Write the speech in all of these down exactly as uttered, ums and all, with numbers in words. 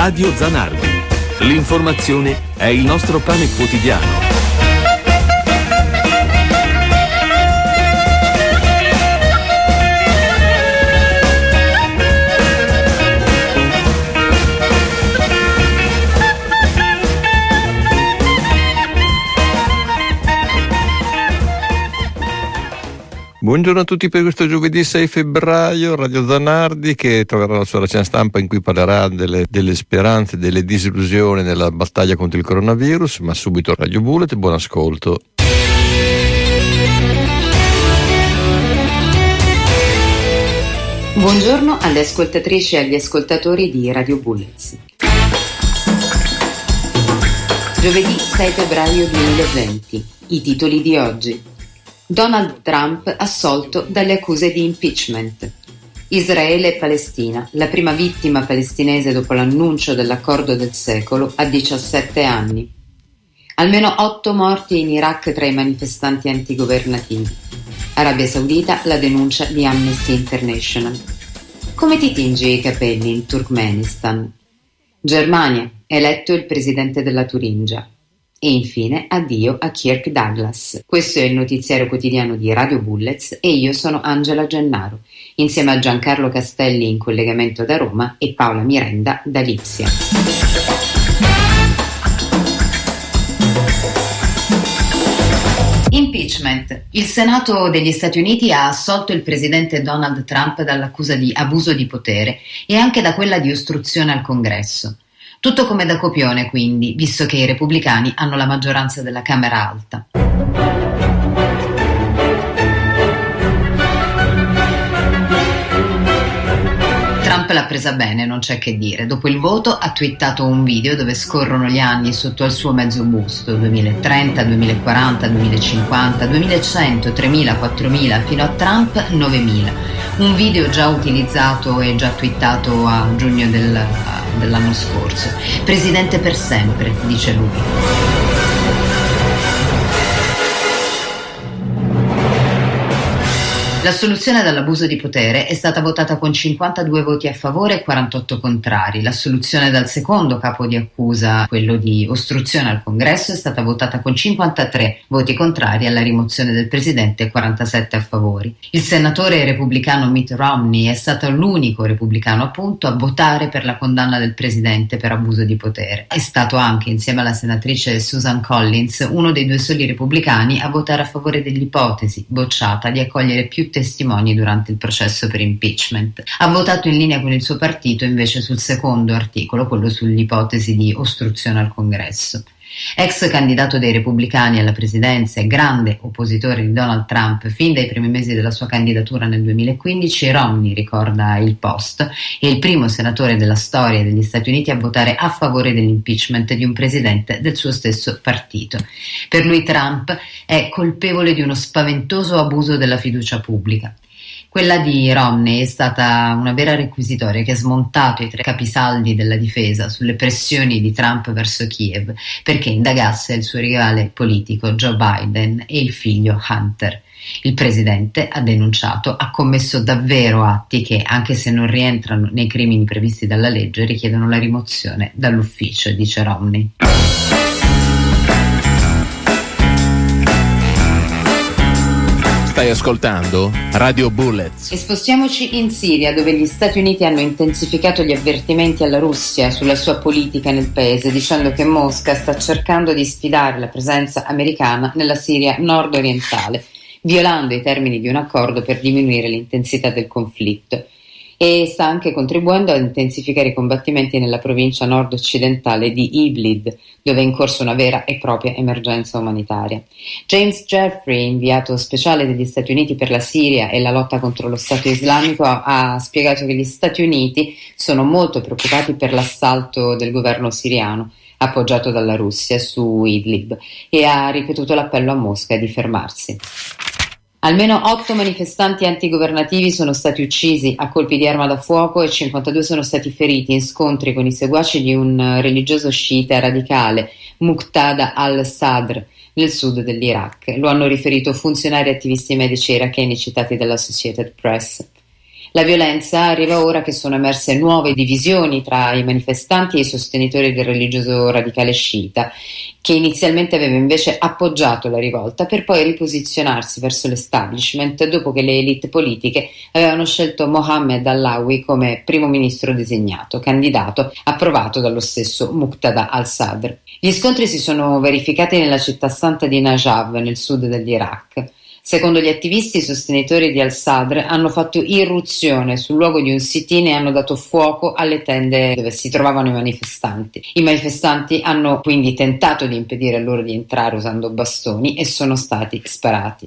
Radio Zanardi. L'informazione è il nostro pane quotidiano. Buongiorno a tutti per questo giovedì sei febbraio, Radio Zanardi che troverà la sua rassegna stampa in cui parlerà delle, delle speranze, delle disillusioni nella battaglia contro il coronavirus, ma subito Radio Bullet, buon ascolto. Buongiorno alle ascoltatrici e agli ascoltatori di Radio Bullets. Giovedì sei febbraio duemilaventi, i titoli di oggi. Donald Trump assolto dalle accuse di impeachment. Israele e Palestina, la prima vittima palestinese dopo l'annuncio dell'accordo del secolo, a diciassette anni. Almeno otto morti in Iraq tra i manifestanti antigovernativi. Arabia Saudita, la denuncia di Amnesty International. Come ti tingi i capelli in Turkmenistan? Germania, eletto il presidente della Turingia. E infine addio a Kirk Douglas. Questo è il notiziario quotidiano di Radio Bullets e io sono Angela Gennaro, insieme a Giancarlo Castelli in collegamento da Roma e Paola Mirenda da Lipsia. Impeachment. Il Senato degli Stati Uniti ha assolto il presidente Donald Trump dall'accusa di abuso di potere e anche da quella di ostruzione al Congresso. Tutto come da copione, quindi, visto che i repubblicani hanno la maggioranza della Camera Alta. Trump l'ha presa bene, non c'è che dire. Dopo il voto ha twittato un video dove scorrono gli anni sotto al suo mezzo busto, duemilatrenta, duemilaquaranta, duemilacinquanta, duemilacento, tremila, quattromila, fino a Trump novemila. Un video già utilizzato e già twittato a giugno del, dell'anno scorso. Presidente per sempre, dice lui. La soluzione dall'abuso di potere è stata votata con cinquantadue voti a favore e quarantotto contrari. La soluzione dal secondo capo di accusa, quello di ostruzione al Congresso, è stata votata con cinquantatré voti contrari alla rimozione del presidente e quarantasette a favori. Il senatore repubblicano Mitt Romney è stato l'unico repubblicano appunto a votare per la condanna del presidente per abuso di potere. È stato anche, insieme alla senatrice Susan Collins, uno dei due soli repubblicani a votare a favore dell'ipotesi, bocciata, di accogliere più testimoni durante il processo per impeachment. Ha votato in linea con il suo partito invece sul secondo articolo, quello sull'ipotesi di ostruzione al Congresso. Ex candidato dei repubblicani alla presidenza e grande oppositore di Donald Trump fin dai primi mesi della sua candidatura nel duemilaquindici, Romney, ricorda il Post, è il primo senatore della storia degli Stati Uniti a votare a favore dell'impeachment di un presidente del suo stesso partito. Per lui Trump è colpevole di uno spaventoso abuso della fiducia pubblica. Quella di Romney è stata una vera requisitoria che ha smontato i tre capisaldi della difesa sulle pressioni di Trump verso Kiev perché indagasse il suo rivale politico Joe Biden e il figlio Hunter. Il presidente, ha denunciato, ha commesso davvero atti che, anche se non rientrano nei crimini previsti dalla legge, richiedono la rimozione dall'ufficio, dice Romney. Stai ascoltando Radio Bullets. E spostiamoci in Siria, dove gli Stati Uniti hanno intensificato gli avvertimenti alla Russia sulla sua politica nel paese, dicendo che Mosca sta cercando di sfidare la presenza americana nella Siria nord-orientale, violando i termini di un accordo per diminuire l'intensità del conflitto. E sta anche contribuendo a intensificare i combattimenti nella provincia nord-occidentale di Idlib, dove è in corso una vera e propria emergenza umanitaria. James Jeffrey, inviato speciale degli Stati Uniti per la Siria e la lotta contro lo Stato islamico, ha spiegato che gli Stati Uniti sono molto preoccupati per l'assalto del governo siriano, appoggiato dalla Russia, su Idlib, e ha ripetuto l'appello a Mosca di fermarsi. Almeno otto manifestanti antigovernativi sono stati uccisi a colpi di arma da fuoco e cinquantadue sono stati feriti in scontri con i seguaci di un religioso sciita radicale, Muqtada al-Sadr, nel sud dell'Iraq. Lo hanno riferito funzionari e attivisti medici iracheni citati dall'Associated Press. La violenza arriva ora che sono emerse nuove divisioni tra i manifestanti e i sostenitori del religioso radicale sciita, che inizialmente aveva invece appoggiato la rivolta per poi riposizionarsi verso l'establishment dopo che le elite politiche avevano scelto Mohammed Allawi come primo ministro designato, candidato approvato dallo stesso Muqtada al-Sadr. Gli scontri si sono verificati nella città santa di Najaf, nel sud dell'Iraq. Secondo gli attivisti, i sostenitori di al-Sadr hanno fatto irruzione sul luogo di un sit-in e hanno dato fuoco alle tende dove si trovavano i manifestanti. I manifestanti hanno quindi tentato di impedire loro di entrare usando bastoni e sono stati sparati.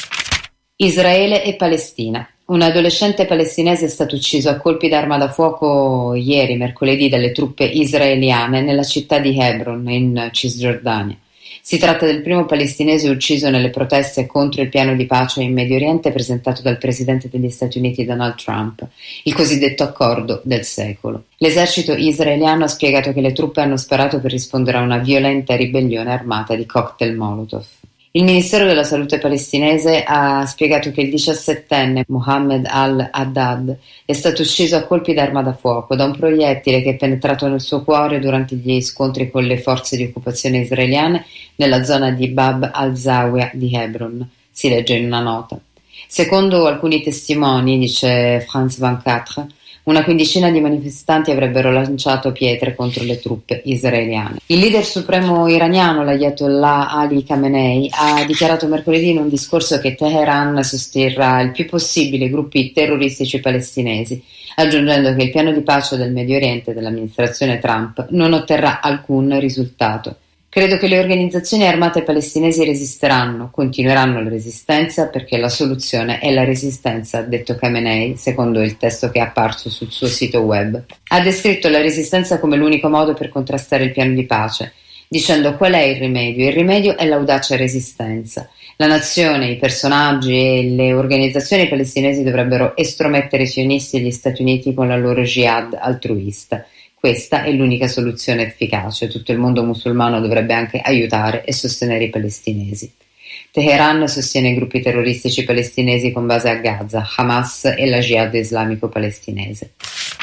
Israele e Palestina. Un adolescente palestinese è stato ucciso a colpi d'arma da fuoco ieri, mercoledì, dalle truppe israeliane nella città di Hebron, in Cisgiordania. Si tratta del primo palestinese ucciso nelle proteste contro il piano di pace in Medio Oriente presentato dal presidente degli Stati Uniti Donald Trump, il cosiddetto accordo del secolo. L'esercito israeliano ha spiegato che le truppe hanno sparato per rispondere a una violenta ribellione armata di cocktail Molotov. Il Ministero della Salute palestinese ha spiegato che il diciassettenne Mohammed al-Haddad è stato ucciso a colpi d'arma da fuoco da un proiettile che è penetrato nel suo cuore durante gli scontri con le forze di occupazione israeliane nella zona di Bab al-Zawiya di Hebron, si legge in una nota. Secondo alcuni testimoni, dice France ventiquattro, una quindicina di manifestanti avrebbero lanciato pietre contro le truppe israeliane. Il leader supremo iraniano, l'Ayatollah Ali Khamenei, ha dichiarato mercoledì in un discorso che Teheran sosterrà il più possibile i gruppi terroristici palestinesi, aggiungendo che il piano di pace del Medio Oriente dell'amministrazione Trump non otterrà alcun risultato. Credo che le organizzazioni armate palestinesi resisteranno, continueranno la resistenza perché la soluzione è la resistenza, ha detto Khamenei, secondo il testo che è apparso sul suo sito web. Ha descritto la resistenza come l'unico modo per contrastare il piano di pace, dicendo qual è il rimedio. Il rimedio è l'audace resistenza. La nazione, i personaggi e le organizzazioni palestinesi dovrebbero estromettere i sionisti e gli Stati Uniti con la loro jihad altruista. Questa è l'unica soluzione efficace. Tutto il mondo musulmano dovrebbe anche aiutare e sostenere i palestinesi. Teheran sostiene i gruppi terroristici palestinesi con base a Gaza, Hamas e la Jihad islamico palestinese.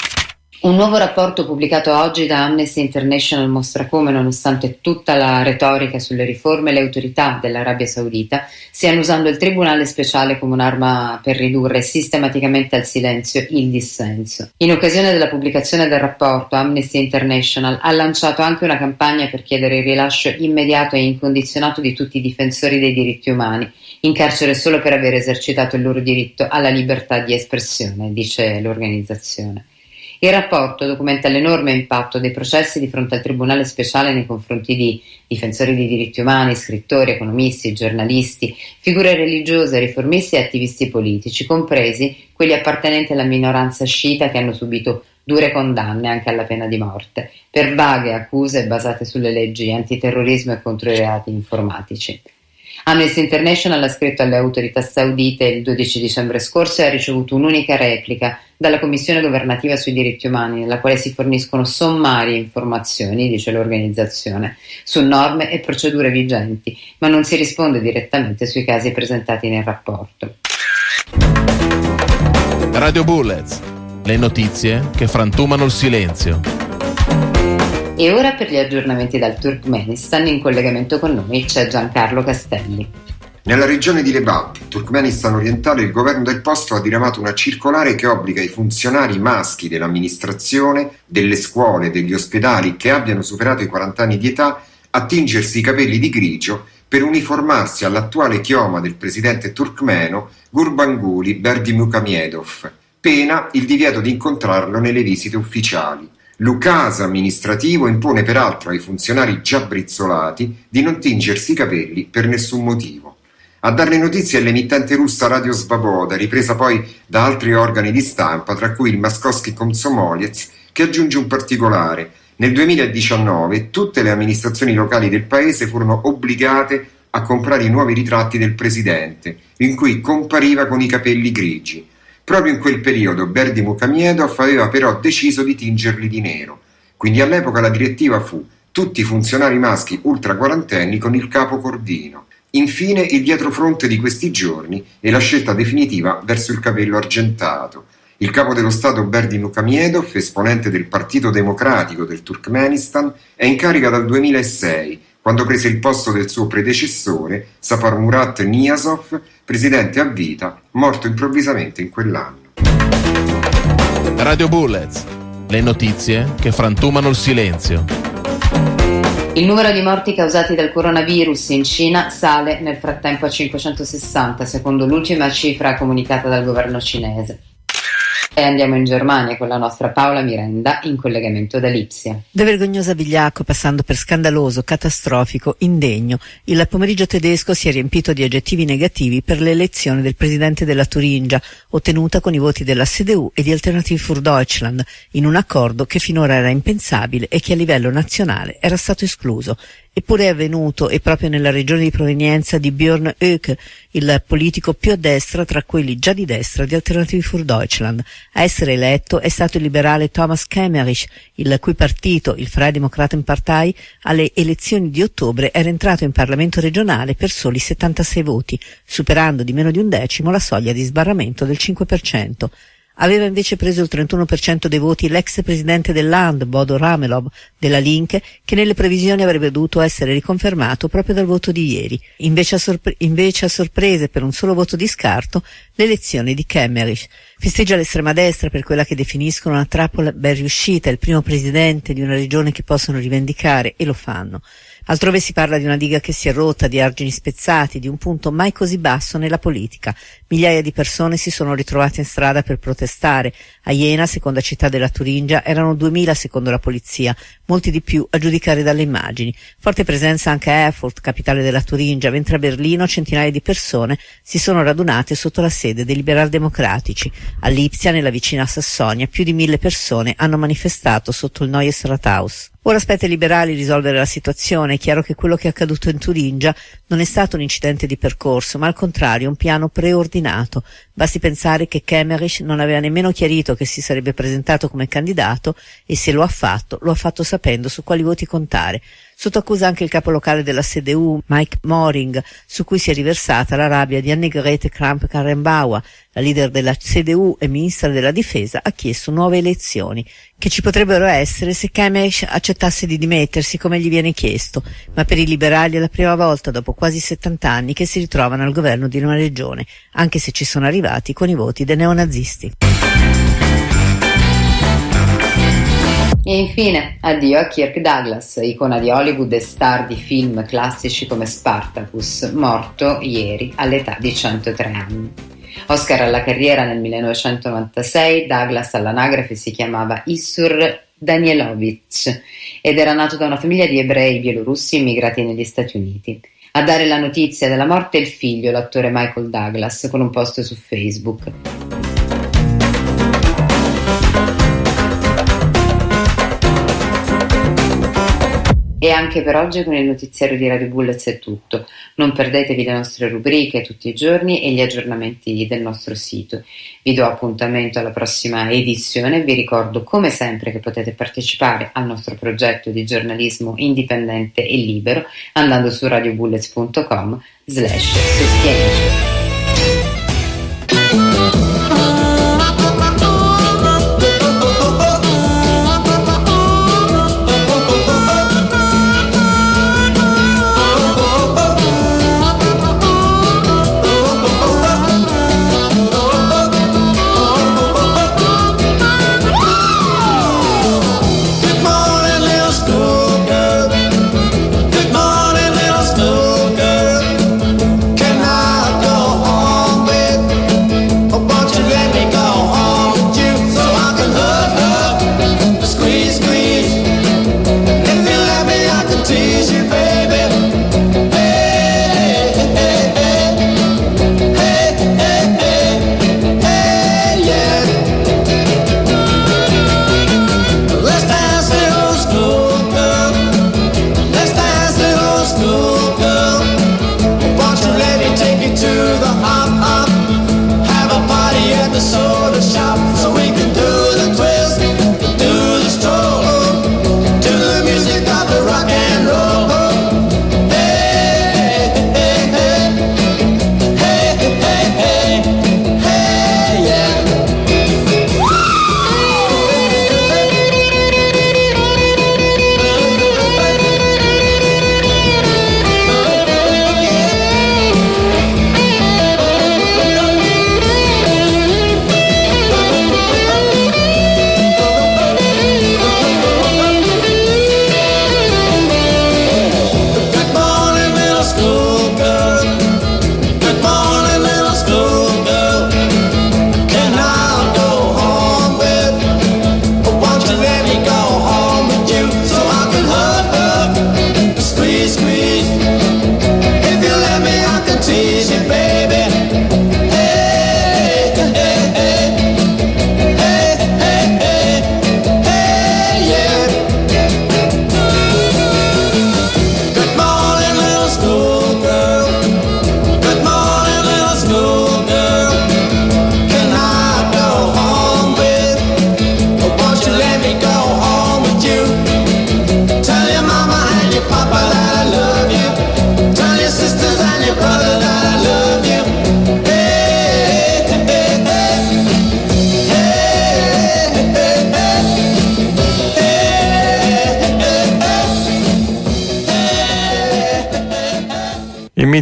Un nuovo rapporto pubblicato oggi da Amnesty International mostra come, nonostante tutta la retorica sulle riforme, le autorità dell'Arabia Saudita stiano usando il tribunale speciale come un'arma per ridurre sistematicamente al silenzio il dissenso. In occasione della pubblicazione del rapporto, Amnesty International ha lanciato anche una campagna per chiedere il rilascio immediato e incondizionato di tutti i difensori dei diritti umani, in carcere solo per aver esercitato il loro diritto alla libertà di espressione, dice l'organizzazione. Il rapporto documenta l'enorme impatto dei processi di fronte al Tribunale speciale nei confronti di difensori dei diritti umani, scrittori, economisti, giornalisti, figure religiose, riformisti e attivisti politici, compresi quelli appartenenti alla minoranza sciita che hanno subito dure condanne anche alla pena di morte, per vaghe accuse basate sulle leggi antiterrorismo e contro i reati informatici. Amnesty International ha scritto alle autorità saudite il dodici dicembre scorso e ha ricevuto un'unica replica dalla Commissione governativa sui diritti umani, nella quale si forniscono sommarie informazioni, dice l'organizzazione, su norme e procedure vigenti, ma non si risponde direttamente sui casi presentati nel rapporto. Radio Bullets, le notizie che frantumano il silenzio. E ora per gli aggiornamenti dal Turkmenistan, in collegamento con noi c'è Giancarlo Castelli. Nella regione di Lebap, Turkmenistan orientale, il governo del posto ha diramato una circolare che obbliga i funzionari maschi dell'amministrazione, delle scuole, degli ospedali che abbiano superato i quaranta anni di età a tingersi i capelli di grigio per uniformarsi all'attuale chioma del presidente turkmeno Gurbanguly Berdimuhamedov, pena il divieto di incontrarlo nelle visite ufficiali. L'ukaz amministrativo impone peraltro ai funzionari già brizzolati di non tingersi i capelli per nessun motivo. A darne notizie è l'emittente russa Radio Svaboda, ripresa poi da altri organi di stampa, tra cui il Moskovsky Komsomolets, che aggiunge un particolare. Nel duemiladiciannove tutte le amministrazioni locali del paese furono obbligate a comprare i nuovi ritratti del presidente, in cui compariva con i capelli grigi. Proprio in quel periodo Berdimuhamedov aveva però deciso di tingerli di nero. Quindi all'epoca la direttiva fu tutti i funzionari maschi ultra quarantenni con il capo corvino. Infine il dietrofront di questi giorni e la scelta definitiva verso il capello argentato. Il capo dello Stato Berdi Muhamedov, esponente del Partito Democratico del Turkmenistan, è in carica dal duemilasei, quando prese il posto del suo predecessore, Saparmurat Niyazov, presidente a vita, morto improvvisamente in quell'anno. Radio Bullets, le notizie che frantumano il silenzio. Il numero di morti causati dal coronavirus in Cina sale nel frattempo a cinquecentosessanta, secondo l'ultima cifra comunicata dal governo cinese. E andiamo in Germania con la nostra Paola Mirenda in collegamento da Lipsia. Da vergognosa vigliacco passando per scandaloso, catastrofico, indegno, il pomeriggio tedesco si è riempito di aggettivi negativi per l'elezione del presidente della Turingia, ottenuta con i voti della C D U e di Alternative für Deutschland, in un accordo che finora era impensabile e che a livello nazionale era stato escluso. Eppure è avvenuto, e proprio nella regione di provenienza di Björn Höcke, il politico più a destra tra quelli già di destra di Alternative für Deutschland. A essere eletto è stato il liberale Thomas Kemmerich, il cui partito, il Freie Demokratenpartei, alle elezioni di ottobre era entrato in Parlamento regionale per soli settantasei voti, superando di meno di un decimo la soglia di sbarramento del cinque per cento. Aveva invece preso il trentuno per cento dei voti l'ex presidente del Land, Bodo Ramelow, della Linke, che nelle previsioni avrebbe dovuto essere riconfermato proprio dal voto di ieri. Invece a, sorpre- invece a sorprese, per un solo voto di scarto, l'elezione di Kemmerich. Festeggia l'estrema destra per quella che definiscono una trappola ben riuscita, il primo presidente di una regione che possono rivendicare, e lo fanno. Altrove si parla di una diga che si è rotta, di argini spezzati, di un punto mai così basso nella politica. Migliaia di persone si sono ritrovate in strada per protestare. A Jena, seconda città della Turingia, erano duemila secondo la polizia, molti di più a giudicare dalle immagini. Forte presenza anche a Erfurt, capitale della Turingia, mentre a Berlino centinaia di persone si sono radunate sotto la sede dei liberal-democratici. A Lipsia, nella vicina Sassonia, più di mille persone hanno manifestato sotto il Neues Rathaus. Ora spetta ai liberali risolvere la situazione. È chiaro che quello che è accaduto in Turingia non è stato un incidente di percorso, ma al contrario un piano preordinato. Basti pensare che Kemmerich non aveva nemmeno chiarito che si sarebbe presentato come candidato, e se lo ha fatto, lo ha fatto sapendo su quali voti contare. Sotto accusa anche il capo locale della C D U, Mike Moring, su cui si è riversata la rabbia di Annegret Kramp-Karrenbauer. La leader della C D U e ministra della difesa ha chiesto nuove elezioni, che ci potrebbero essere se Kemmerich accettasse di dimettersi come gli viene chiesto, ma per i liberali è la prima volta dopo quasi settanta anni che si ritrovano al governo di una regione, anche se ci sono arrivati con i voti dei neonazisti. E infine, addio a Kirk Douglas, icona di Hollywood e star di film classici come Spartacus, morto ieri all'età di centotré anni. Oscar alla carriera nel millenovecentonovantasei, Douglas all'anagrafe si chiamava Issur Danielovich ed era nato da una famiglia di ebrei bielorussi immigrati negli Stati Uniti. A dare la notizia della morte è il figlio, l'attore Michael Douglas, con un post su Facebook. E anche per oggi con il notiziario di Radio Bullets è tutto. Non perdetevi le nostre rubriche tutti i giorni e gli aggiornamenti del nostro sito. Vi do appuntamento alla prossima edizione. Vi ricordo come sempre che potete partecipare al nostro progetto di giornalismo indipendente e libero andando su radiobullets punto com slash sostienici. Can I go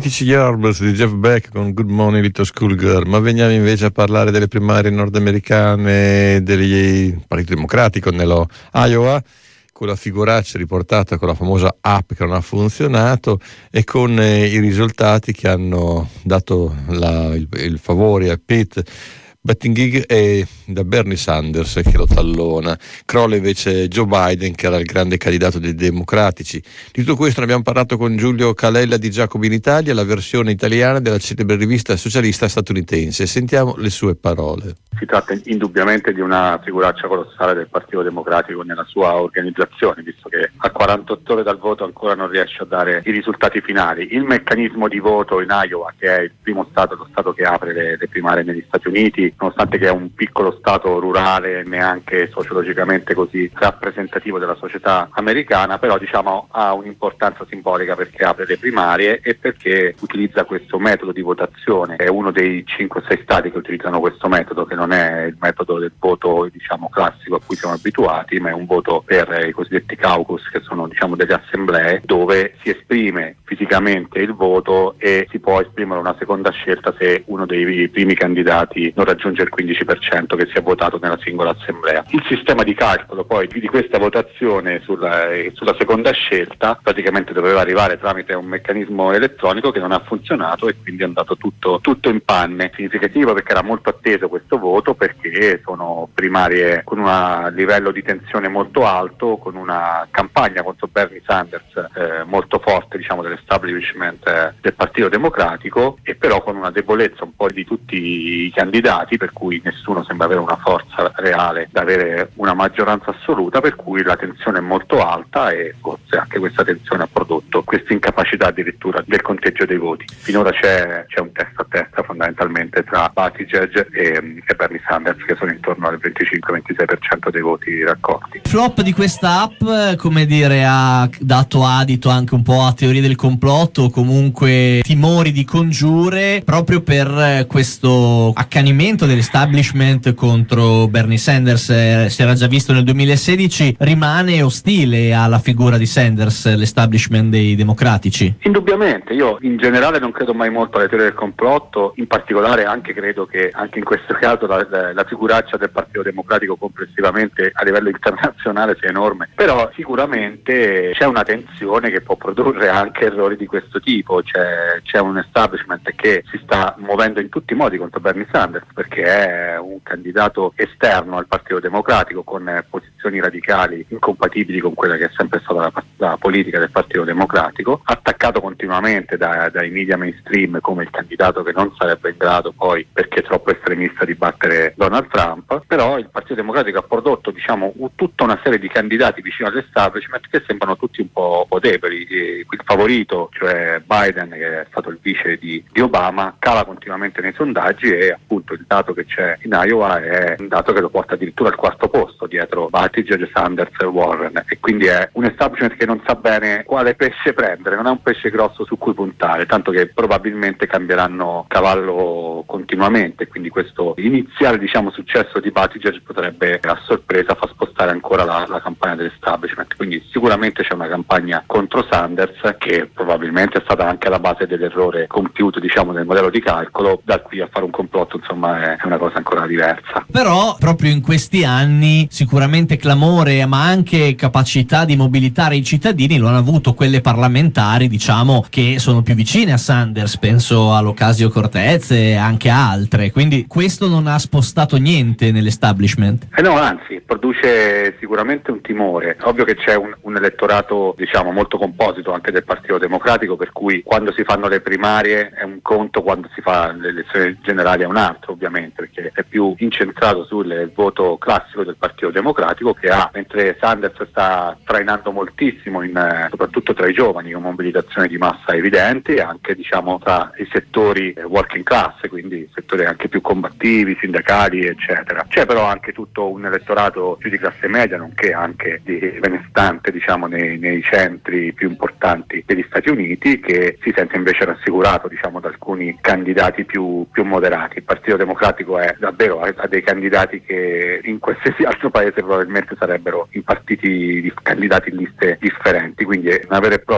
mitici Yardbirds di Jeff Beck con Good Morning Little Schoolgirl, ma veniamo invece a parlare delle primarie nordamericane del Partito Democratico nello Iowa, con la figuraccia riportata con la famosa app che non ha funzionato e con eh, i risultati che hanno dato la, il, il favore a Pete Buttigieg e da Bernie Sanders che lo tallona. Crolla invece Joe Biden, che era il grande candidato dei democratici. Di tutto questo ne abbiamo parlato con Giulio Calella di Giacomo in Italia, la versione italiana della celebre rivista socialista statunitense. Sentiamo le sue parole. Si tratta indubbiamente di una figuraccia colossale del Partito Democratico nella sua organizzazione, visto che a quarantotto ore dal voto ancora non riesce a dare i risultati finali. Il meccanismo di voto in Iowa, che è il primo stato, lo stato che apre le, le primarie negli Stati Uniti, nonostante che è un piccolo stato rurale, neanche sociologicamente così rappresentativo della società americana, però diciamo ha un'importanza simbolica perché apre le primarie e perché utilizza questo metodo di votazione. È uno dei cinque o sei stati che utilizzano questo metodo, che non è il metodo del voto diciamo classico a cui siamo abituati, ma è un voto per i cosiddetti caucus, che sono diciamo delle assemblee dove si esprime fisicamente il voto e si può esprimere una seconda scelta se uno dei primi candidati non raggiunge il quindici per cento che si è votato nella singola assemblea. Il sistema di calcolo poi di questa votazione sulla, sulla seconda scelta praticamente doveva arrivare tramite un meccanismo elettronico che non ha funzionato e quindi è andato tutto, tutto in panne. Significativo perché era molto atteso questo voto, perché sono primarie con un livello di tensione molto alto, con una campagna contro Bernie Sanders eh, molto forte diciamo dell'establishment eh, del Partito Democratico, e però con una debolezza un po' di tutti i candidati, per cui nessuno sembra avere una forza reale da avere una maggioranza assoluta, per cui la tensione è molto alta e forse anche questa tensione ha prodotto questa incapacità addirittura del conteggio dei voti. Finora c'è, c'è un testa a testa fondamentalmente tra Buttigieg e, e Bernie Sanders, che sono intorno al venticinque ventisei per cento dei voti raccolti. Il flop di questa app, come dire, ha dato adito anche un po' a teorie del complotto o comunque timori di congiure, proprio per questo accanimento dell'establishment contro Bernie Sanders. Eh, si era già visto nel duemilasedici, rimane ostile alla figura di Sanders l'establishment dei democratici? Indubbiamente, io in generale non credo mai molto alle teorie del complotto, in particolare anche credo che anche in questo caso la, la, la figuraccia del Partito Democratico complessivamente a livello internazionale sia enorme, però sicuramente c'è una tensione che può produrre anche errori di questo tipo. C'è, c'è un establishment che si sta muovendo in tutti i modi contro Bernie Sanders, perché è un candidato esterno al Partito Democratico con eh, posizioni radicali incompatibili con quella che è sempre stata la, la politica del Partito Democratico, attaccato continuamente da, dai media mainstream come il candidato che non sarebbe in grado poi, perché troppo estremista, di battere Donald Trump. Però il Partito Democratico ha prodotto diciamo tutta una serie di candidati vicino all'establishment che sembrano tutti un po', un po' deboli. E il favorito, cioè Biden, che è stato il vice di, di Obama, cala continuamente nei sondaggi e appunto il dato che c'è in Iowa è un dato che lo porta addirittura al quarto posto dietro Buttigieg, Sanders e Warren, e quindi è un establishment che non sa bene quale pesce prendere, non è un pesce grosso su cui puntare, tanto che probabilmente cambieranno cavallo continuamente, quindi questo iniziale diciamo successo di Buttigieg potrebbe a sorpresa far spostare ancora la, la campagna dell'establishment. Quindi sicuramente c'è una campagna contro Sanders che probabilmente è stata anche alla base dell'errore compiuto diciamo nel modello di calcolo. Da qui a fare un complotto insomma è una cosa ancora diversa. Però proprio in questi anni sicuramente clamore ma anche capacità di mobilitare i cittadini lo hanno avuto quelle parlamentari diciamo che sono più vicine a Sanders, penso all'Ocasio-Cortez e anche a altre, quindi questo non ha spostato niente nell'establishment? Eh no, anzi produce sicuramente un timore. Ovvio che c'è un, un elettorato diciamo molto composito anche del Partito Democratico, per cui quando si fanno le primarie è un conto, quando si fa le elezioni generali è un altro ovviamente, perché è più incentrato sul voto classico del Partito Democratico che ha, mentre Sanders sta trainando moltissimo in, soprattutto tra i giovani, con mobilitazione di massa evidente, e anche diciamo tra i settori eh, working class, quindi settori anche più combattivi, sindacali eccetera. C'è però anche tutto un elettorato più di classe media, nonché anche di benestante diciamo nei, nei centri più importanti degli Stati Uniti, che si sente invece rassicurato diciamo da alcuni candidati più, più moderati. Il Partito Democratico è davvero ha, ha dei candidati che in qualsiasi altro paese probabilmente sarebbero in partiti di candidati in liste differenti, quindi è una vera e propria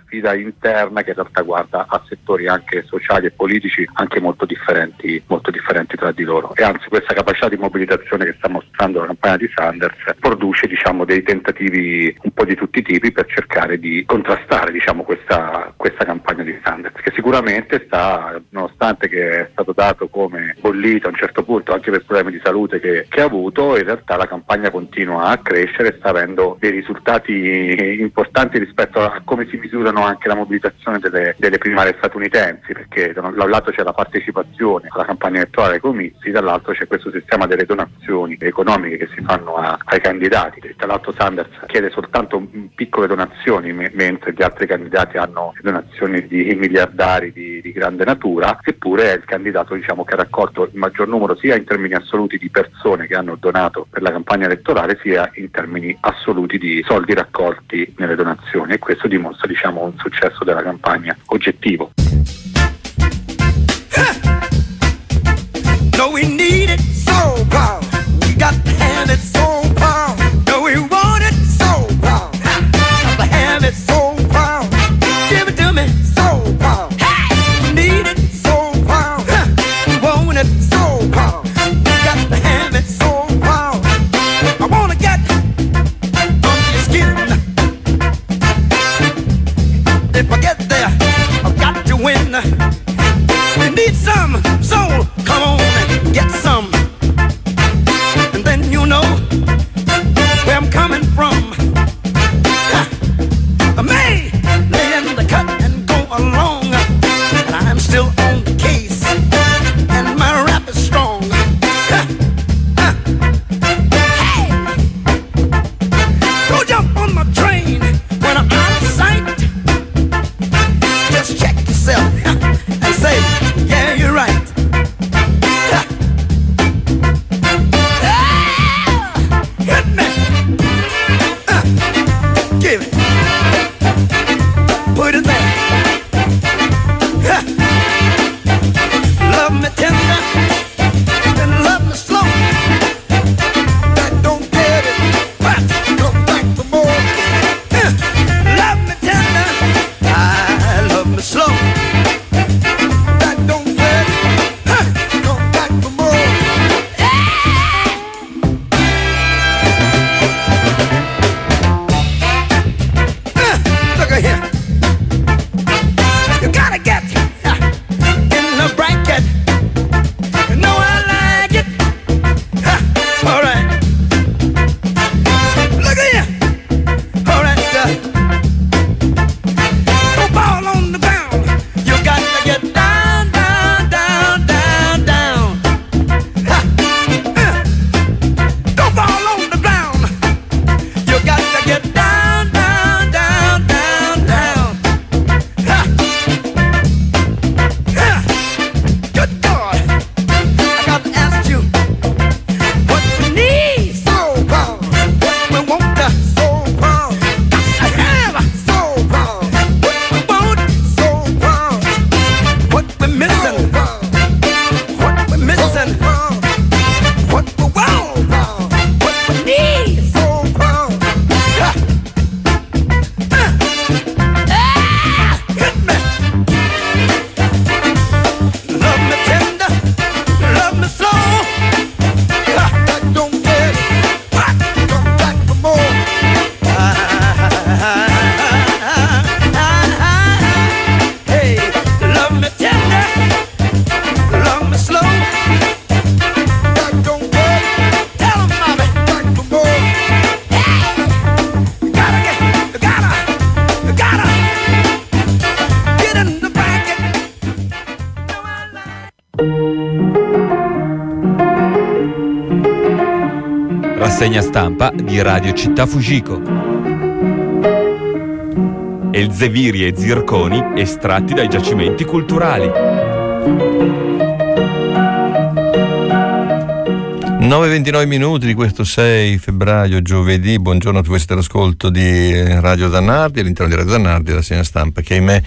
sfida interna che in realtà guarda a settori anche sociali e politici anche molto differenti, molto differenti tra di loro, e anzi questa capacità di mobilitazione che sta mostrando la campagna di Sanders produce, diciamo, dei tentativi un po' di tutti i tipi per cercare di contrastare, diciamo, questa, questa campagna di Sanders, che sicuramente sta, nonostante che è stato dato come bollito a un certo punto anche per problemi di salute che, che ha avuto, in realtà la campagna continua a crescere e sta avendo dei risultati importanti rispetto a come si misurano anche la mobilitazione delle, delle primarie statunitensi, perché da un lato c'è la partecipazione alla campagna elettorale ai comizi, dall'altro c'è questo sistema delle donazioni economiche che si fanno a, ai candidati. Tra l'altro Sanders chiede soltanto piccole donazioni, me, mentre gli altri candidati hanno donazioni di miliardari di, di grande natura, eppure è il candidato, diciamo, che ha raccolto il maggior numero sia in termini assoluti di persone che hanno donato per la campagna elettorale, sia in termini assoluti di soldi raccolti nelle donazioni, e questo dimostra, diciamo, un successo della campagna oggettivo. No, we need it so bad. We got to have it so bad. No, we want it so bad. Got to have it so bad. Give it to me so bad. Hey, we need it so bad. We want it so bad. Got to have it so bad. I wanna get under your skin. If I get there, I've got to win. We need some soul. Come on and get some. And then you know where I'm coming from. I may lay in the cut and go along, but I'm still on the case, and my rap is strong. Hey! Don't jump on my train when I'm out of sight. Just check yourself and say, yeah, you're right. Give it. Put it there. Love me tender and love me slow. That don't get it, but come back for more. Love me tender, I love me slow. That don't get it, come back for more. Look at here. You gotta get in the bracket. You know I like it. All right. Look at here. All right. Uh, no ball on the ground. You got to get down, down, down, down, down. Ha. Uh, no ball on the ground. You got to get down, down, down, down, down. Ha. Ha. Good God. I got to ask you what we need so bad. What we want to so bad. Got to have so bad. What we want so bad. What we missing. What we missing. What we want. What we need so bad. Ha. Ah, hit me. Love me tender, love me slow. Ah, that don't get it, but come back for more. Ah, hey, love me tender, love me slow. That don't get it, tell 'em, mommy, back for more. You gotta get, you gotta, you gotta get in the bracket. Know I like. Rassegna stampa di Radio Città Fujiko. Elzeviri e zirconi estratti dai giacimenti culturali. nove e ventinove minuti di questo sei febbraio, giovedì. Buongiorno a tutti, siete all'ascolto di Radio Zanardi, all'interno di Radio Zanardi, la segna stampa che ahimè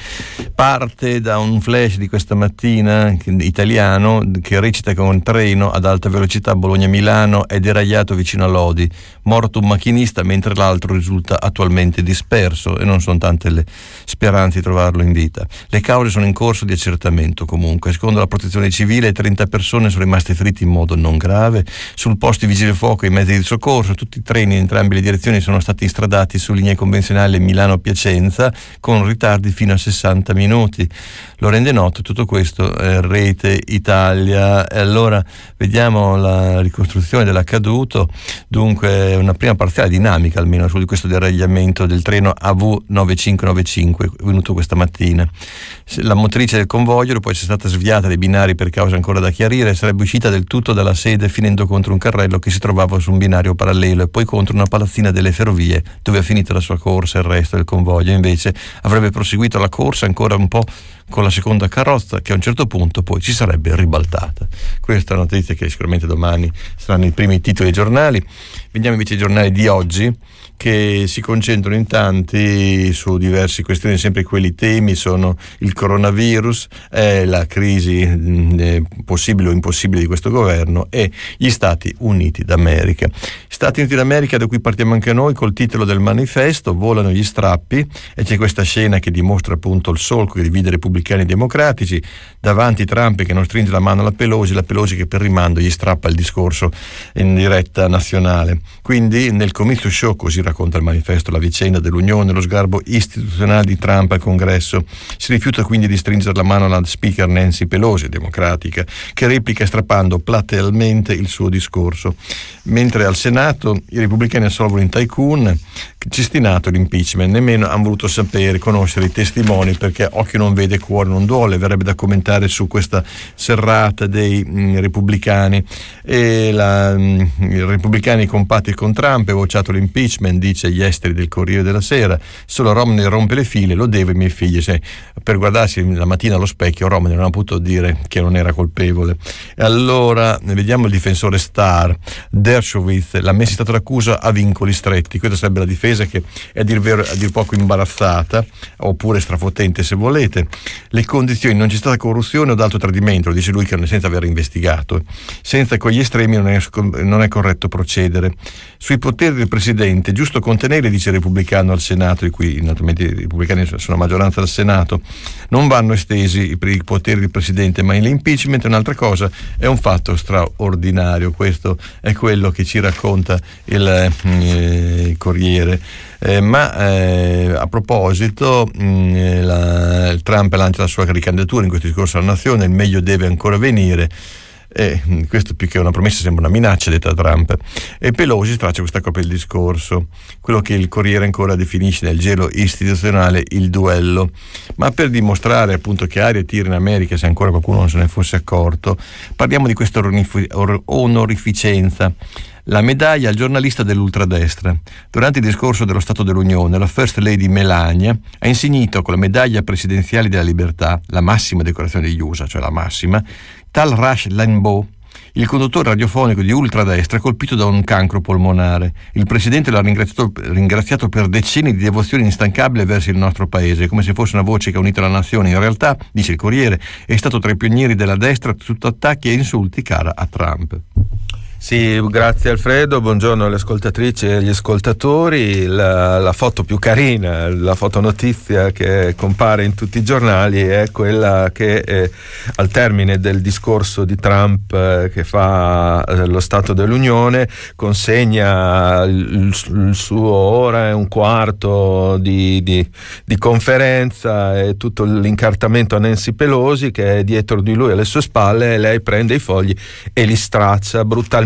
parte da un flash di questa mattina italiano che recita che un treno ad alta velocità Bologna-Milano è deragliato vicino a Lodi, morto un macchinista mentre l'altro risulta attualmente disperso, e non sono tante le speranze di trovarlo in vita. Le cause sono in corso di accertamento comunque. Secondo la protezione civile trenta persone sono rimaste ferite in modo non grave. Sul posto i vigili del fuoco e i mezzi di soccorso. Tutti i treni in entrambe le direzioni sono stati instradati su linee convenzionali Milano-Piacenza con ritardi fino a sessanta minuti. Lo rende noto tutto questo eh, Rete Italia. E allora vediamo la ricostruzione dell'accaduto. Dunque una prima parziale dinamica almeno su questo deragliamento del treno A V novantacinque novantacinque venuto questa mattina. La motrice del convoglio, dopo essere stata sviata dai binari per cause ancora da chiarire, sarebbe uscita del tutto dalla sede finendo contro un carrello che si trovava su un binario parallelo e poi contro una palazzina delle ferrovie dove ha finito la sua corsa. Il resto del convoglio invece avrebbe proseguito la corsa ancora un po' con la seconda carrozza, che a un certo punto poi ci sarebbe ribaltata. Questa è una notizia che sicuramente domani saranno i primi titoli dei giornali. Vediamo invece i giornali di oggi, che si concentrano in tanti su diverse questioni. Sempre quelli temi sono il coronavirus, eh, la crisi eh, possibile o impossibile di questo governo e gli Stati Uniti d'America. Stati Uniti d'America, da cui partiamo anche noi col titolo del manifesto: volano gli strappi, e c'è questa scena che dimostra appunto il solco che divide repubblicani e democratici. Davanti Trump che non stringe la mano alla Pelosi, la Pelosi che per rimando gli strappa il discorso in diretta nazionale. Quindi nel comizio show, così racconta il manifesto, la vicenda dell'unione, lo sgarbo istituzionale di Trump al Congresso. Si rifiuta quindi di stringere la mano alla speaker Nancy Pelosi, democratica, che replica strappando platealmente il suo discorso. Mentre al Senato i repubblicani assolvono in tycoon, cestinato l'impeachment. Nemmeno hanno voluto sapere, conoscere i testimoni, perché occhio non vede, cuore non duole, verrebbe da commentare su questa serrata dei mh, repubblicani. E la, mh, i repubblicani compatti con Trump, è bocciato l'impeachment, dice gli esteri del Corriere della Sera. Solo Romney rompe le file, lo deve ai miei figli. Se, per guardarsi la mattina allo specchio, Romney non ha potuto dire che non era colpevole. E allora vediamo il difensore star Dershowitz. La messa in stato d'accusa a vincoli stretti. Questa sarebbe la difesa, che è a dir, vero, a dir poco imbarazzata, oppure strafotente se volete. Le condizioni: non c'è stata corruzione o d'altro tradimento, lo dice lui, che senza aver investigato. Senza con gli estremi non è, non è corretto procedere. Sui poteri del presidente, giusto contenere, dice il repubblicano al Senato, di cui naturalmente i repubblicani sono maggioranza al Senato. Non vanno estesi i poteri del presidente, ma l'impeachment è un'altra cosa, è un fatto straordinario. Questo è quello che ci racconta il, eh, il Corriere. Eh, ma eh, a proposito, mh, la, il Trump lancia la sua ricandidatura in questo discorso alla nazione: il meglio deve ancora venire. E questo più che una promessa sembra una minaccia detta da Trump. E Pelosi straccia questa copia del discorso, quello che il Corriere ancora definisce nel gelo istituzionale il duello. Ma per dimostrare appunto che aria tira in America, se ancora qualcuno non se ne fosse accorto, parliamo di questa onorificenza. La medaglia al giornalista dell'ultradestra. Durante il discorso dello Stato dell'Unione, la First Lady Melania ha insignito con la medaglia presidenziale della libertà, la massima decorazione degli U S A, cioè la massima, tal Rush Limbaugh, il conduttore radiofonico di ultradestra colpito da un cancro polmonare. Il presidente l'ha ringraziato, ringraziato per decenni di devozione instancabile verso il nostro paese, come se fosse una voce che ha unito la nazione. In realtà, dice il Corriere, è stato tra i pionieri della destra sotto attacchi e insulti cara a Trump. Sì, grazie Alfredo, buongiorno alle ascoltatrici e agli ascoltatori. La, la foto più carina, la fotonotizia che compare in tutti i giornali è quella che eh, al termine del discorso di Trump eh, che fa eh, lo Stato dell'Unione consegna il, il suo ora e un quarto di, di, di conferenza e tutto l'incartamento a Nancy Pelosi, che è dietro di lui alle sue spalle, e lei prende i fogli e li straccia brutalmente.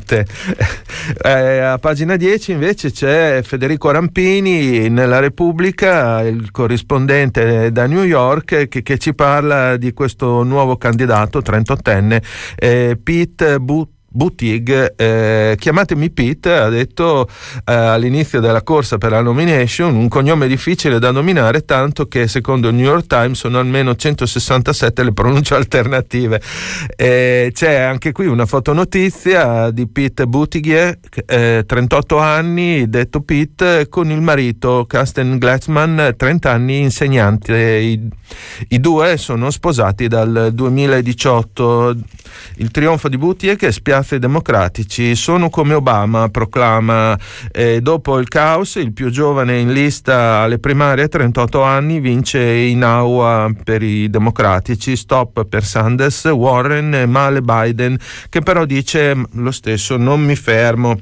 Eh, a pagina dieci invece c'è Federico Rampini nella Repubblica, il corrispondente da New York, che, che ci parla di questo nuovo candidato trentottenne, eh, Pete Buttigieg Buttigieg, eh, chiamatemi Pete, ha detto eh, all'inizio della corsa per la nomination, un cognome difficile da nominare, tanto che secondo il New York Times sono almeno centosessantasette le pronunce alternative. Eh, c'è anche qui una fotonotizia di Pete Buttigieg, eh, trentotto anni, detto Pete, con il marito Karsten Glasman, trenta anni, insegnante. I, i due sono sposati dal duemiladiciotto. Il trionfo di Buttigieg spiazza i democratici, sono come Obama, proclama. Eh, dopo il caos, il più giovane in lista alle primarie, trentotto anni, vince in Iowa per i democratici, stop per Sanders, Warren, male Biden, che però dice lo stesso: non mi fermo.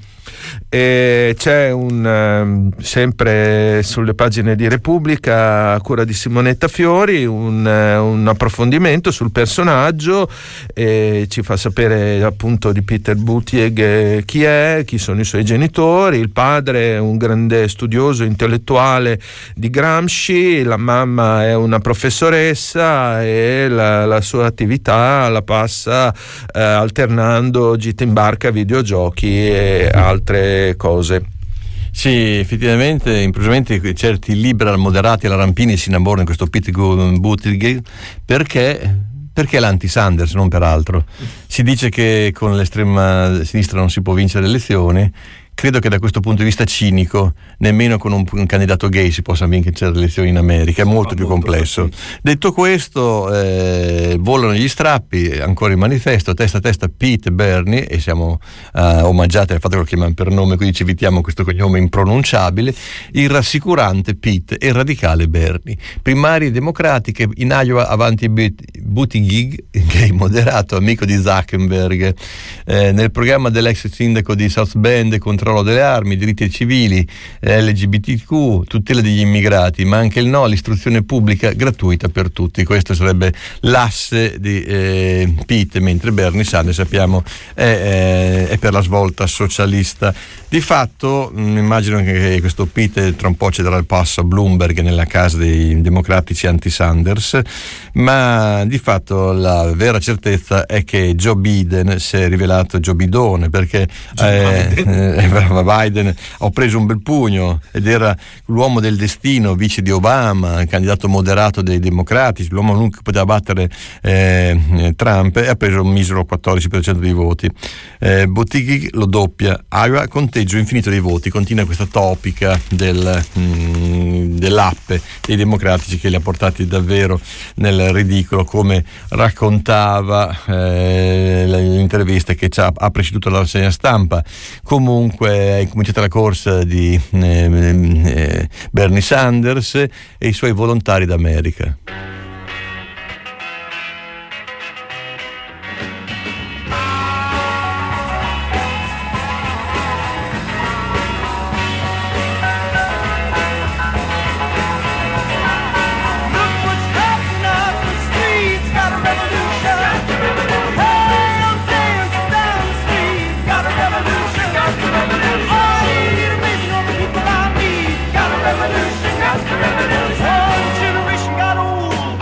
E c'è un uh, sempre sulle pagine di Repubblica, a cura di Simonetta Fiori, un, uh, un approfondimento sul personaggio, e ci fa sapere appunto di Peter Buttigieg eh, chi è, chi sono i suoi genitori. Il padre è un grande studioso intellettuale di Gramsci, la mamma è una professoressa e la, la sua attività la passa eh, alternando gite in barca, videogiochi e altre cose. Sì, effettivamente improvvisamente certi liberal moderati alla Rampini si innamorano di questo Pete Buttigieg perché perché l'anti-Sanders, non per altro. Si dice che con l'estrema sinistra non si può vincere le elezioni. Credo che da questo punto di vista cinico nemmeno con un, un candidato gay si possa vincere le elezioni in America, è molto più complesso. Detto questo, eh, volano gli strappi, ancora in manifesto, testa a testa Pete Bernie, e siamo uh, omaggiati al fatto che lo chiamano per nome, quindi ci evitiamo questo cognome impronunciabile, il rassicurante Pete e il radicale Bernie. Primarie democratiche in Iowa avanti Buttigieg, gay moderato, amico di Zuckerberg, eh, nel programma dell'ex sindaco di South Bend, contro delle armi, diritti civili, L G B T Q, tutela degli immigrati, ma anche il no all'istruzione pubblica gratuita per tutti. Questo sarebbe l'asse di eh, Pete, mentre Bernie Sanders, sappiamo, è, è, è per la svolta socialista. Di fatto mh, immagino che questo Pete tra un po' cederà il passo a Bloomberg nella casa dei democratici anti-Sanders, ma di fatto la vera certezza è che Joe Biden si è rivelato Joe Bidone, perché eh, Biden ha preso un bel pugno ed era l'uomo del destino, vice di Obama, il candidato moderato dei democratici, l'uomo l'unico che poteva battere eh, Trump, e ha preso un misero quattordici per cento dei voti. eh, Buttigieg lo doppia. Iowa, conteggio infinito dei voti, continua questa topica del, mh, dell'appe dei democratici che li ha portati davvero nel ridicolo, come raccontava eh, l'intervista che ci ha, ha preceduto la rassegna stampa. Comunque è cominciata la corsa di eh, eh, Bernie Sanders e i suoi volontari d'America. Generation got old.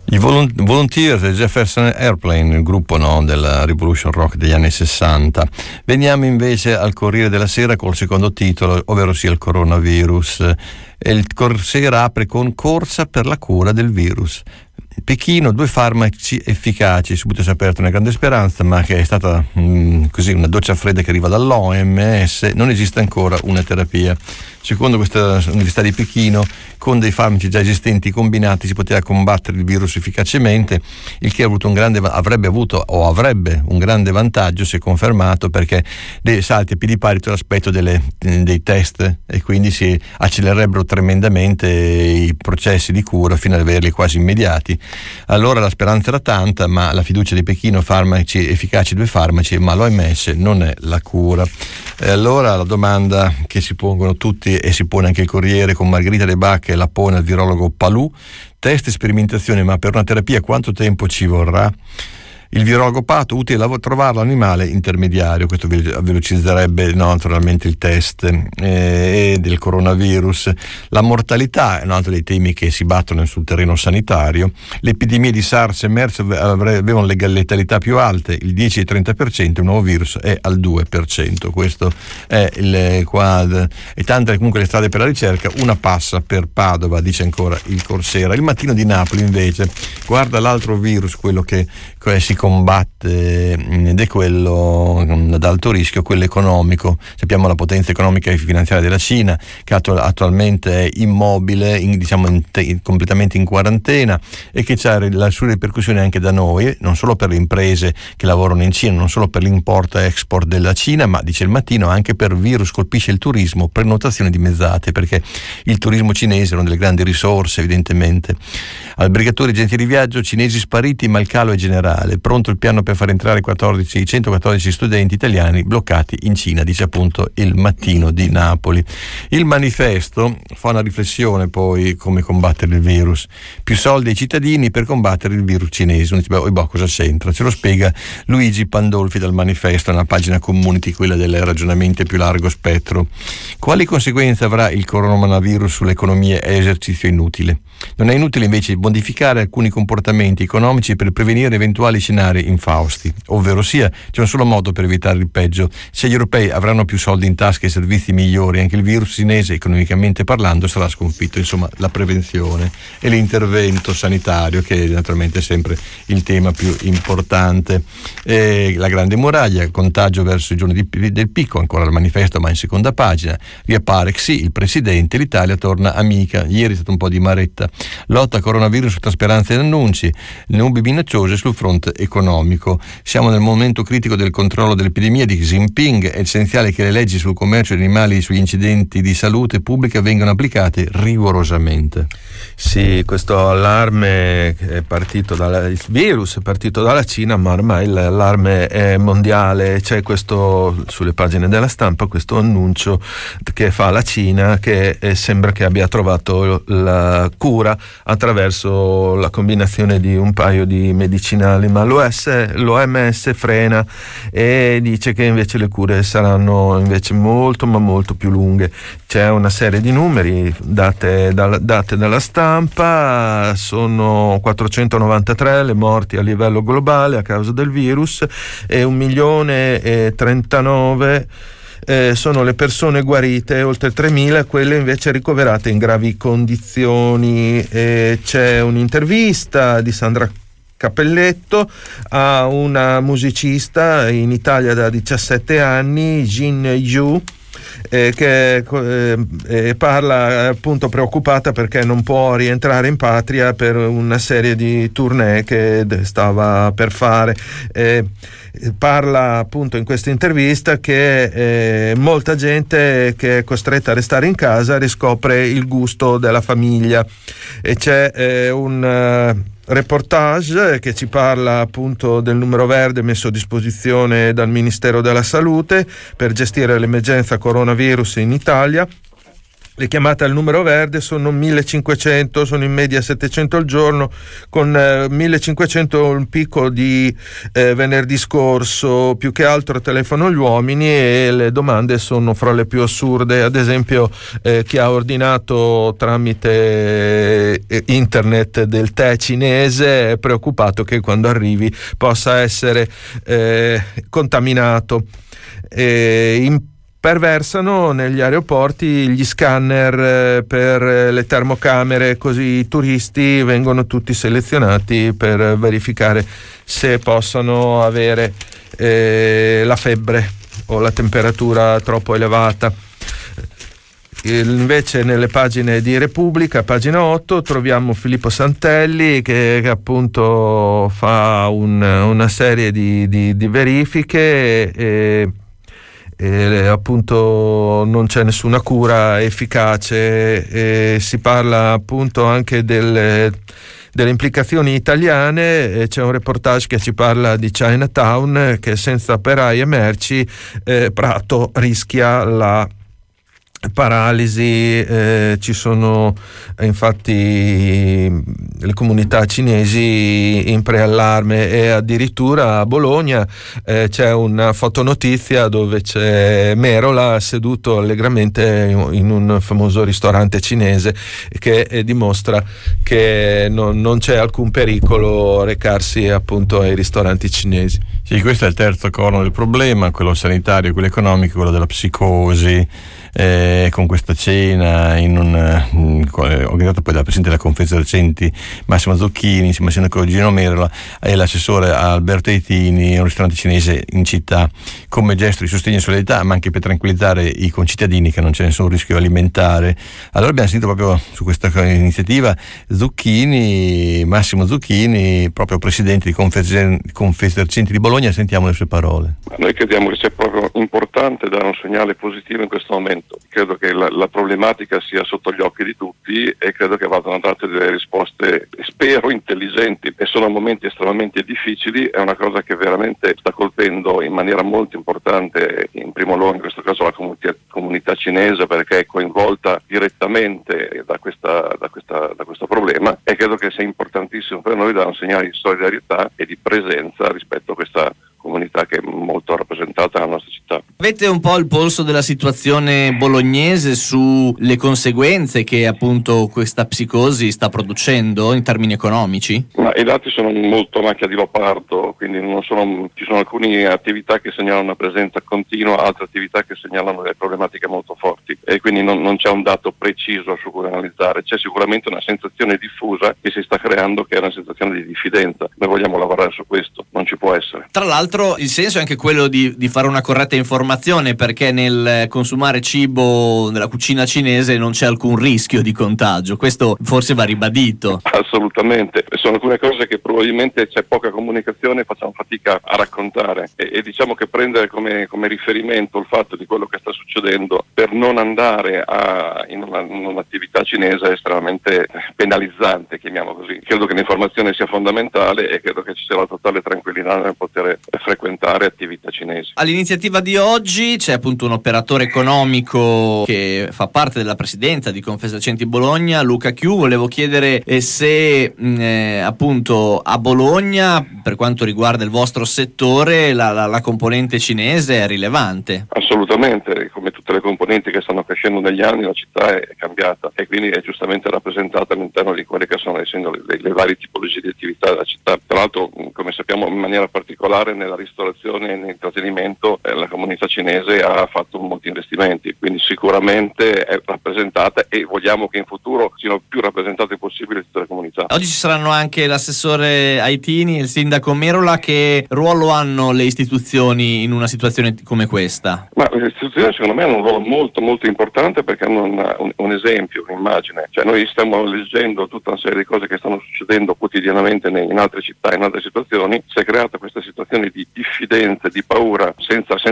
I Volunteers del Jefferson Airplane, il gruppo no, della Revolution Rock degli anni sessanta. Veniamo invece al Corriere della Sera col secondo titolo, ovvero sia il coronavirus. E il Corriere apre con corsa per la cura del virus. Pechino, due farmaci efficaci, subito si è aperta una grande speranza, ma che è stata mh, così una doccia fredda che arriva dall'O M S, non esiste ancora una terapia. Secondo questa Università di Pechino, con dei farmaci già esistenti combinati si poteva combattere il virus efficacemente, il che ha avuto un grande, avrebbe avuto o avrebbe un grande vantaggio se confermato, perché salti a piedi pari tutto l'aspetto delle, dei test e quindi si accelererebbero tremendamente i processi di cura fino ad averli quasi immediati. Allora la speranza era tanta, ma la fiducia di Pechino, farmaci efficaci, due farmaci, ma l'O M S non è la cura. E allora la domanda che si pongono tutti e si pone anche il Corriere con Margherita De Bacche, la pone al virologo Palù: test e sperimentazione, ma per una terapia quanto tempo ci vorrà? Il virologo Pato, utile trovare l'animale intermediario, questo velocizzerebbe no, naturalmente il test eh, del coronavirus. La mortalità è un altro dei temi che si battono sul terreno sanitario. Le epidemie di SARS e MERS avevano le letalità più alte, il dieci e trenta per cento, il nuovo virus è al due per cento. Questo è il quadro. E tante comunque le strade per la ricerca, una passa per Padova, dice ancora il Corsera. Il Mattino di Napoli invece guarda l'altro virus, quello che si combatte ed è quello ad alto rischio, quello economico. Sappiamo la potenza economica e finanziaria della Cina, che attualmente è immobile, in, diciamo in te, completamente in quarantena, e che ha la sua ripercussione anche da noi, non solo per le imprese che lavorano in Cina, non solo per l'import-export della Cina, ma dice il Mattino anche per virus, colpisce il turismo, prenotazioni dimezzate, perché il turismo cinese è una delle grandi risorse evidentemente. Albergatori, agenti di viaggio, cinesi spariti, ma il calo è generale. Pronto il piano per far entrare quattordici, centoquattordici studenti italiani bloccati in Cina, dice appunto il Mattino di Napoli. Il Manifesto fa una riflessione poi come combattere il virus. Più soldi ai cittadini per combattere il virus cinese. Uno dice, beh, boh, cosa c'entra? Ce lo spiega Luigi Pandolfi dal Manifesto, nella pagina community, quella del ragionamento più largo spettro. Quali conseguenze avrà il coronavirus sull'economia e esercizio inutile? Non è inutile invece modificare alcuni comportamenti economici per prevenire eventuali scenari infausti, ovvero sia c'è un solo modo per evitare il peggio: se gli europei avranno più soldi in tasca e servizi migliori, anche il virus cinese economicamente parlando sarà sconfitto. Insomma, la prevenzione e l'intervento sanitario, che naturalmente è sempre il tema più importante. E la Grande Muraglia, contagio verso i giorni di, del picco, ancora il Manifesto ma in seconda pagina. Riappare sì, il presidente, l'Italia torna amica. Ieri è stato un po' di maretta. Lotta coronavirus tra speranze ed annunci, nubi minacciose sul fronte economico. Siamo nel momento critico del controllo dell'epidemia di Xi Jinping. È essenziale che le leggi sul commercio di animali e sugli incidenti di salute pubblica vengano applicate rigorosamente. Sì, questo allarme è partito dalla, il virus è partito dalla Cina, ma ormai l'allarme è mondiale. C'è questo sulle pagine della Stampa, questo annuncio che fa la Cina, che eh, sembra che abbia trovato la cura attraverso la combinazione di un paio di medicinali, ma l'O M S frena e dice che invece le cure saranno invece molto ma molto più lunghe. C'è una serie di numeri date dalla, date dalla Stampa, sono quattrocentonovantatré le morti a livello globale a causa del virus e un milione e trentanove Eh, sono le persone guarite, oltre tremila quelle invece ricoverate in gravi condizioni. Eh, c'è un'intervista di Sandra Cappelletto a una musicista in Italia da diciassette anni, Jin Yu, Eh, che eh, eh, parla appunto preoccupata perché non può rientrare in patria per una serie di tournée che stava per fare. Eh, parla appunto in questa intervista che eh, molta gente che è costretta a restare in casa riscopre il gusto della famiglia, e c'è eh, un uh, reportage che ci parla appunto del numero verde messo a disposizione dal Ministero della Salute per gestire l'emergenza coronavirus in Italia. Le chiamate al numero verde sono millecinquecento, sono in media settecento al giorno, con eh, millecinquecento un picco di eh, venerdì scorso. Più che altro telefonano gli uomini e le domande sono fra le più assurde. Ad esempio eh, chi ha ordinato tramite eh, internet del tè cinese è preoccupato che quando arrivi possa essere eh, contaminato. E in Perversano negli aeroporti gli scanner per le termocamere, così i turisti vengono tutti selezionati per verificare se possono avere eh, la febbre o la temperatura troppo elevata. Invece nelle pagine di Repubblica, pagina otto, troviamo Filippo Santelli che, che appunto fa un, una serie di, di, di verifiche e E appunto non c'è nessuna cura efficace, e si parla appunto anche delle, delle implicazioni italiane. E c'è un reportage che ci parla di Chinatown, che senza operai e merci eh, Prato rischia la paralisi. Eh, ci sono eh, infatti le comunità cinesi in preallarme, e addirittura a Bologna eh, c'è una fotonotizia dove c'è Merola seduto allegramente in, in un famoso ristorante cinese, che eh, dimostra che non, non c'è alcun pericolo recarsi appunto ai ristoranti cinesi. Sì, questo è il terzo corno del problema, quello sanitario, quello economico, quello della psicosi. Eh, con questa cena in un, eh, organizzata poi dal presidente della Confesercenti Massimo Zocchini insieme al sindaco Gino Merola e l'assessore Alberto Eitini, un ristorante cinese in città, come gesto di sostegno e solidarietà, ma anche per tranquillizzare i concittadini che non c'è nessun rischio alimentare. Allora abbiamo sentito proprio su questa iniziativa Zucchini, Massimo Zucchini, proprio presidente di Confesercenti di Bologna. Sentiamo le sue parole. Noi crediamo che sia proprio importante dare un segnale positivo in questo momento. Credo che la, la problematica sia sotto gli occhi di tutti e credo che vadano date delle risposte, spero, intelligenti, e sono momenti estremamente difficili. È una cosa che veramente sta colpendo in maniera molto importante, in primo luogo in questo caso la comunità, comunità cinese, perché è coinvolta direttamente da, questa, da, questa, da questo problema, e credo che sia importantissimo per noi dare un segnale di solidarietà e di presenza rispetto a questa comunità che è molto rappresentata nella nostra città. Avete un po' il polso della situazione bolognese sulle conseguenze che appunto questa psicosi sta producendo in termini economici? Ma i dati sono molto macchia di leopardo, quindi non sono, ci sono alcune attività che segnalano una presenza continua, altre attività che segnalano delle problematiche molto forti, e quindi non, non c'è un dato preciso su cui analizzare. C'è sicuramente una sensazione diffusa che si sta creando, che è una sensazione di diffidenza. Noi vogliamo lavorare su questo, non ci può essere. Tra l'altro il senso è anche quello di, di fare una corretta informazione, perché nel consumare cibo nella cucina cinese non c'è alcun rischio di contagio. Questo forse va ribadito. Assolutamente, sono alcune cose che probabilmente c'è poca comunicazione e facciamo fatica a raccontare, e, e diciamo che prendere come, come riferimento il fatto di quello che sta succedendo per non andare a, in, una, in un'attività cinese è estremamente penalizzante, chiamiamo così. Credo che l'informazione sia fondamentale e credo che ci sia la totale tranquillità nel poter frequentare attività cinesi. All'iniziativa di oggi c'è appunto un operatore economico che fa parte della presidenza di Confesercenti Bologna, Luca Chiu. Volevo chiedere eh, se mh, eh, appunto a Bologna, per quanto riguarda il vostro settore, la, la, la componente cinese è rilevante. Assolutamente, come tutte le componenti che stanno crescendo negli anni, la città è cambiata e quindi è giustamente rappresentata all'interno di quelle che sono essendo le, le, le varie tipologie di attività della città. Tra l'altro, come sappiamo, in maniera particolare nella ristorazione e nell'intrattenimento eh, la comunità cinese ha fatto molti investimenti, quindi sicuramente è rappresentata, e vogliamo che in futuro siano più rappresentate possibili tutte le comunità. Oggi ci saranno anche l'assessore Eitini e il sindaco Merola. Che ruolo hanno le istituzioni in una situazione come questa? Ma le istituzioni secondo me hanno un ruolo molto molto importante, perché hanno una, un, un esempio, un'immagine. Cioè noi stiamo leggendo tutta una serie di cose che stanno succedendo quotidianamente in altre città, in altre situazioni. Si è creata questa situazione di diffidenza, di paura senza, senza ragione,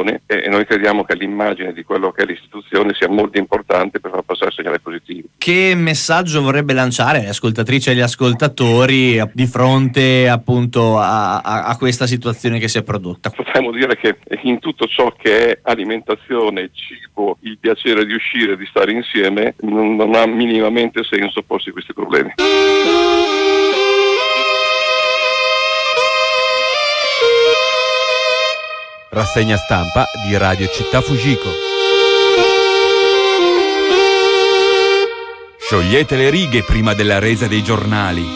istituzione e noi crediamo che l'immagine di quello che è l'istituzione sia molto importante per far passare segnali positivi. Che messaggio vorrebbe lanciare le ascoltatrici e gli ascoltatori di fronte appunto a, a, a questa situazione che si è prodotta? Potremmo dire che in tutto ciò che è alimentazione, cibo, il piacere di uscire, di stare insieme, non, non ha minimamente senso porsi questi problemi. Rassegna stampa di Radio Città Fujiko. Sciogliete le righe prima della resa dei giornali.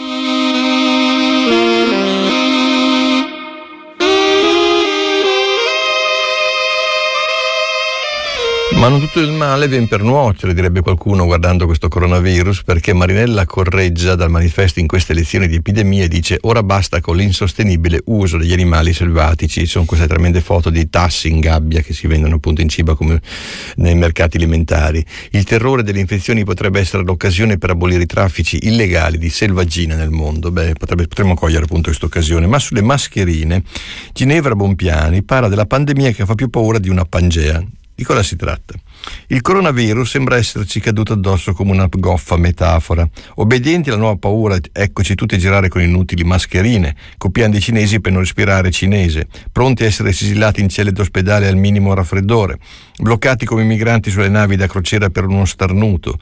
Ma non tutto il male viene per nuocere, direbbe qualcuno guardando questo coronavirus, perché Marinella Correggia dal manifesto in queste lezioni di epidemia dice: ora basta con l'insostenibile uso degli animali selvatici. Sono queste tremende foto di tassi in gabbia che si vendono appunto in cibo come nei mercati alimentari. Il terrore delle infezioni potrebbe essere l'occasione per abolire i traffici illegali di selvaggina nel mondo. Beh, potrebbe, potremmo cogliere appunto questa occasione. Ma sulle mascherine, Ginevra Bompiani parla della pandemia che fa più paura di una Pangea. Di cosa si tratta? Il coronavirus sembra esserci caduto addosso come una goffa metafora. Obbedienti alla nuova paura, eccoci tutti a girare con inutili mascherine, copiando i cinesi per non respirare cinese, pronti a essere sigillati in celle d'ospedale al minimo raffreddore, bloccati come migranti sulle navi da crociera per uno starnuto,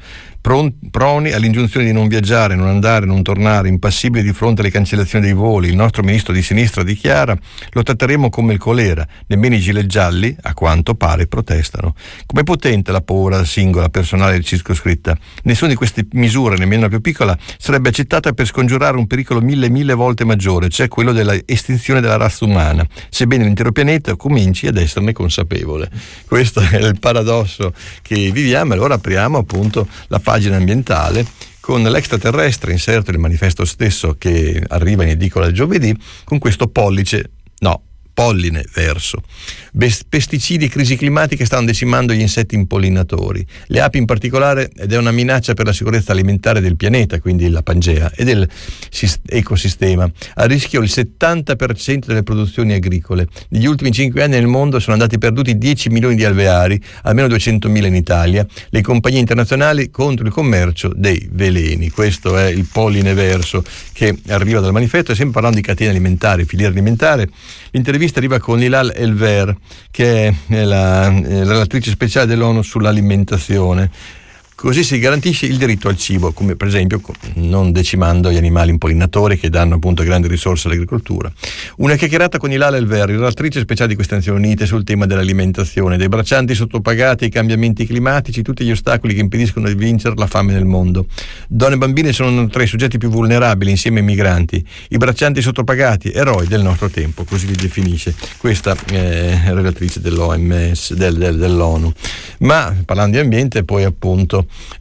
proni all'ingiunzione di non viaggiare, non andare, non tornare, impassibili di fronte alle cancellazioni dei voli. Il nostro ministro di sinistra dichiara: lo tratteremo come il colera. Nemmeno i gilet gialli, a quanto pare, protestano. Com'è potente la paura singola, personale e circoscritta? Nessuna di queste misure, nemmeno la più piccola, sarebbe accettata per scongiurare un pericolo mille mille volte maggiore, cioè quello della estinzione della razza umana, sebbene l'intero pianeta cominci ad esserne consapevole. Questo è il paradosso che viviamo. Allora apriamo appunto la pagina ambientale con l'extraterrestre inserto nel manifesto stesso che arriva in edicola il giovedì, con questo pollice, no, polline verso. Pesticidi e crisi climatiche stanno decimando gli insetti impollinatori, le api in particolare, ed è una minaccia per la sicurezza alimentare del pianeta, quindi la Pangea, e del ecosistema. A rischio il settanta per cento delle produzioni agricole. Negli ultimi cinque anni nel mondo sono andati perduti dieci milioni di alveari, almeno duecentomila in Italia. Le compagnie internazionali contro il commercio dei veleni. Questo è il polline verso che arriva dal manifesto, e sempre parlando di catena alimentare, filiera alimentare. L'intervista arriva con Hilal Elver, che è la, la relatrice speciale dell'ONU sull'alimentazione. Così si garantisce il diritto al cibo, come per esempio non decimando gli animali impollinatori che danno appunto grandi risorse all'agricoltura. Una chiacchierata con Hilal Elver, relatrice speciale di queste Nazioni Unite sul tema dell'alimentazione, dei braccianti sottopagati, i cambiamenti climatici, tutti gli ostacoli che impediscono di vincere la fame nel mondo. Donne e bambini sono tra i soggetti più vulnerabili insieme ai migranti. I braccianti sottopagati, eroi del nostro tempo, così li definisce questa eh, relatrice dell'O M S, del, del, dell'ONU. Ma parlando di ambiente, poi appunto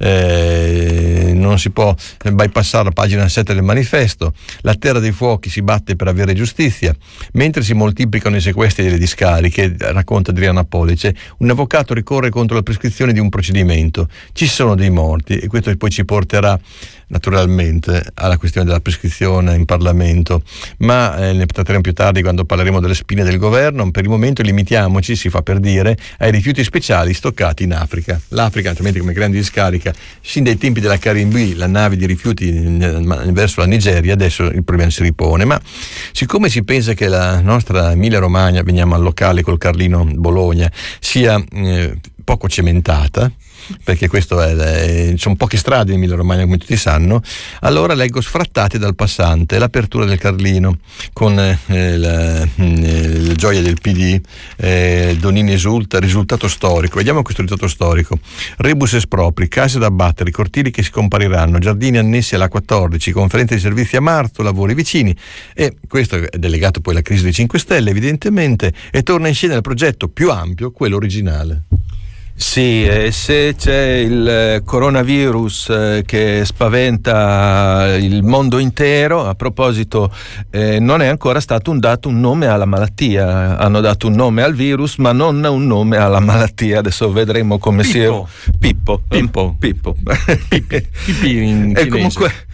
Eh, non si può bypassare la pagina sette del manifesto. La terra dei fuochi si batte per avere giustizia, mentre si moltiplicano i sequestri delle discariche, racconta Adriana Police. Un avvocato ricorre contro la prescrizione di un procedimento, ci sono dei morti, e questo poi ci porterà naturalmente alla questione della prescrizione in Parlamento, ma eh, ne tratteremo più tardi quando parleremo delle spine del governo. Per il momento limitiamoci, si fa per dire, ai rifiuti speciali stoccati in Africa. L'Africa, altrimenti come grande discarica, sin dai tempi della Carimbì, la nave di rifiuti verso la Nigeria, adesso il problema si ripone. Ma siccome si pensa che la nostra Emilia Romagna, veniamo al locale col Carlino Bologna, sia eh, poco cementata, perché questo è, è sono poche strade in Emilia Romagna come tutti sanno, allora leggo sfrattate dal passante l'apertura del Carlino con eh, la, eh, la gioia del P D, eh, Donini esulta, risultato storico. Vediamo questo risultato storico: rebus espropri, case da abbattere, cortili che si compariranno, giardini annessi alla quattordici, conferenze di servizi a marzo, lavori vicini. E questo è delegato poi alla crisi dei cinque Stelle evidentemente, e torna in scena il progetto più ampio, quello originale. Sì, e se c'è il coronavirus eh, che spaventa il mondo intero, a proposito, eh, non è ancora stato un dato un nome alla malattia. Hanno dato un nome al virus, ma non un nome alla malattia. Adesso vedremo come Pippo. si è. Pippo. Pippo. Pippo. Pippi in E comunque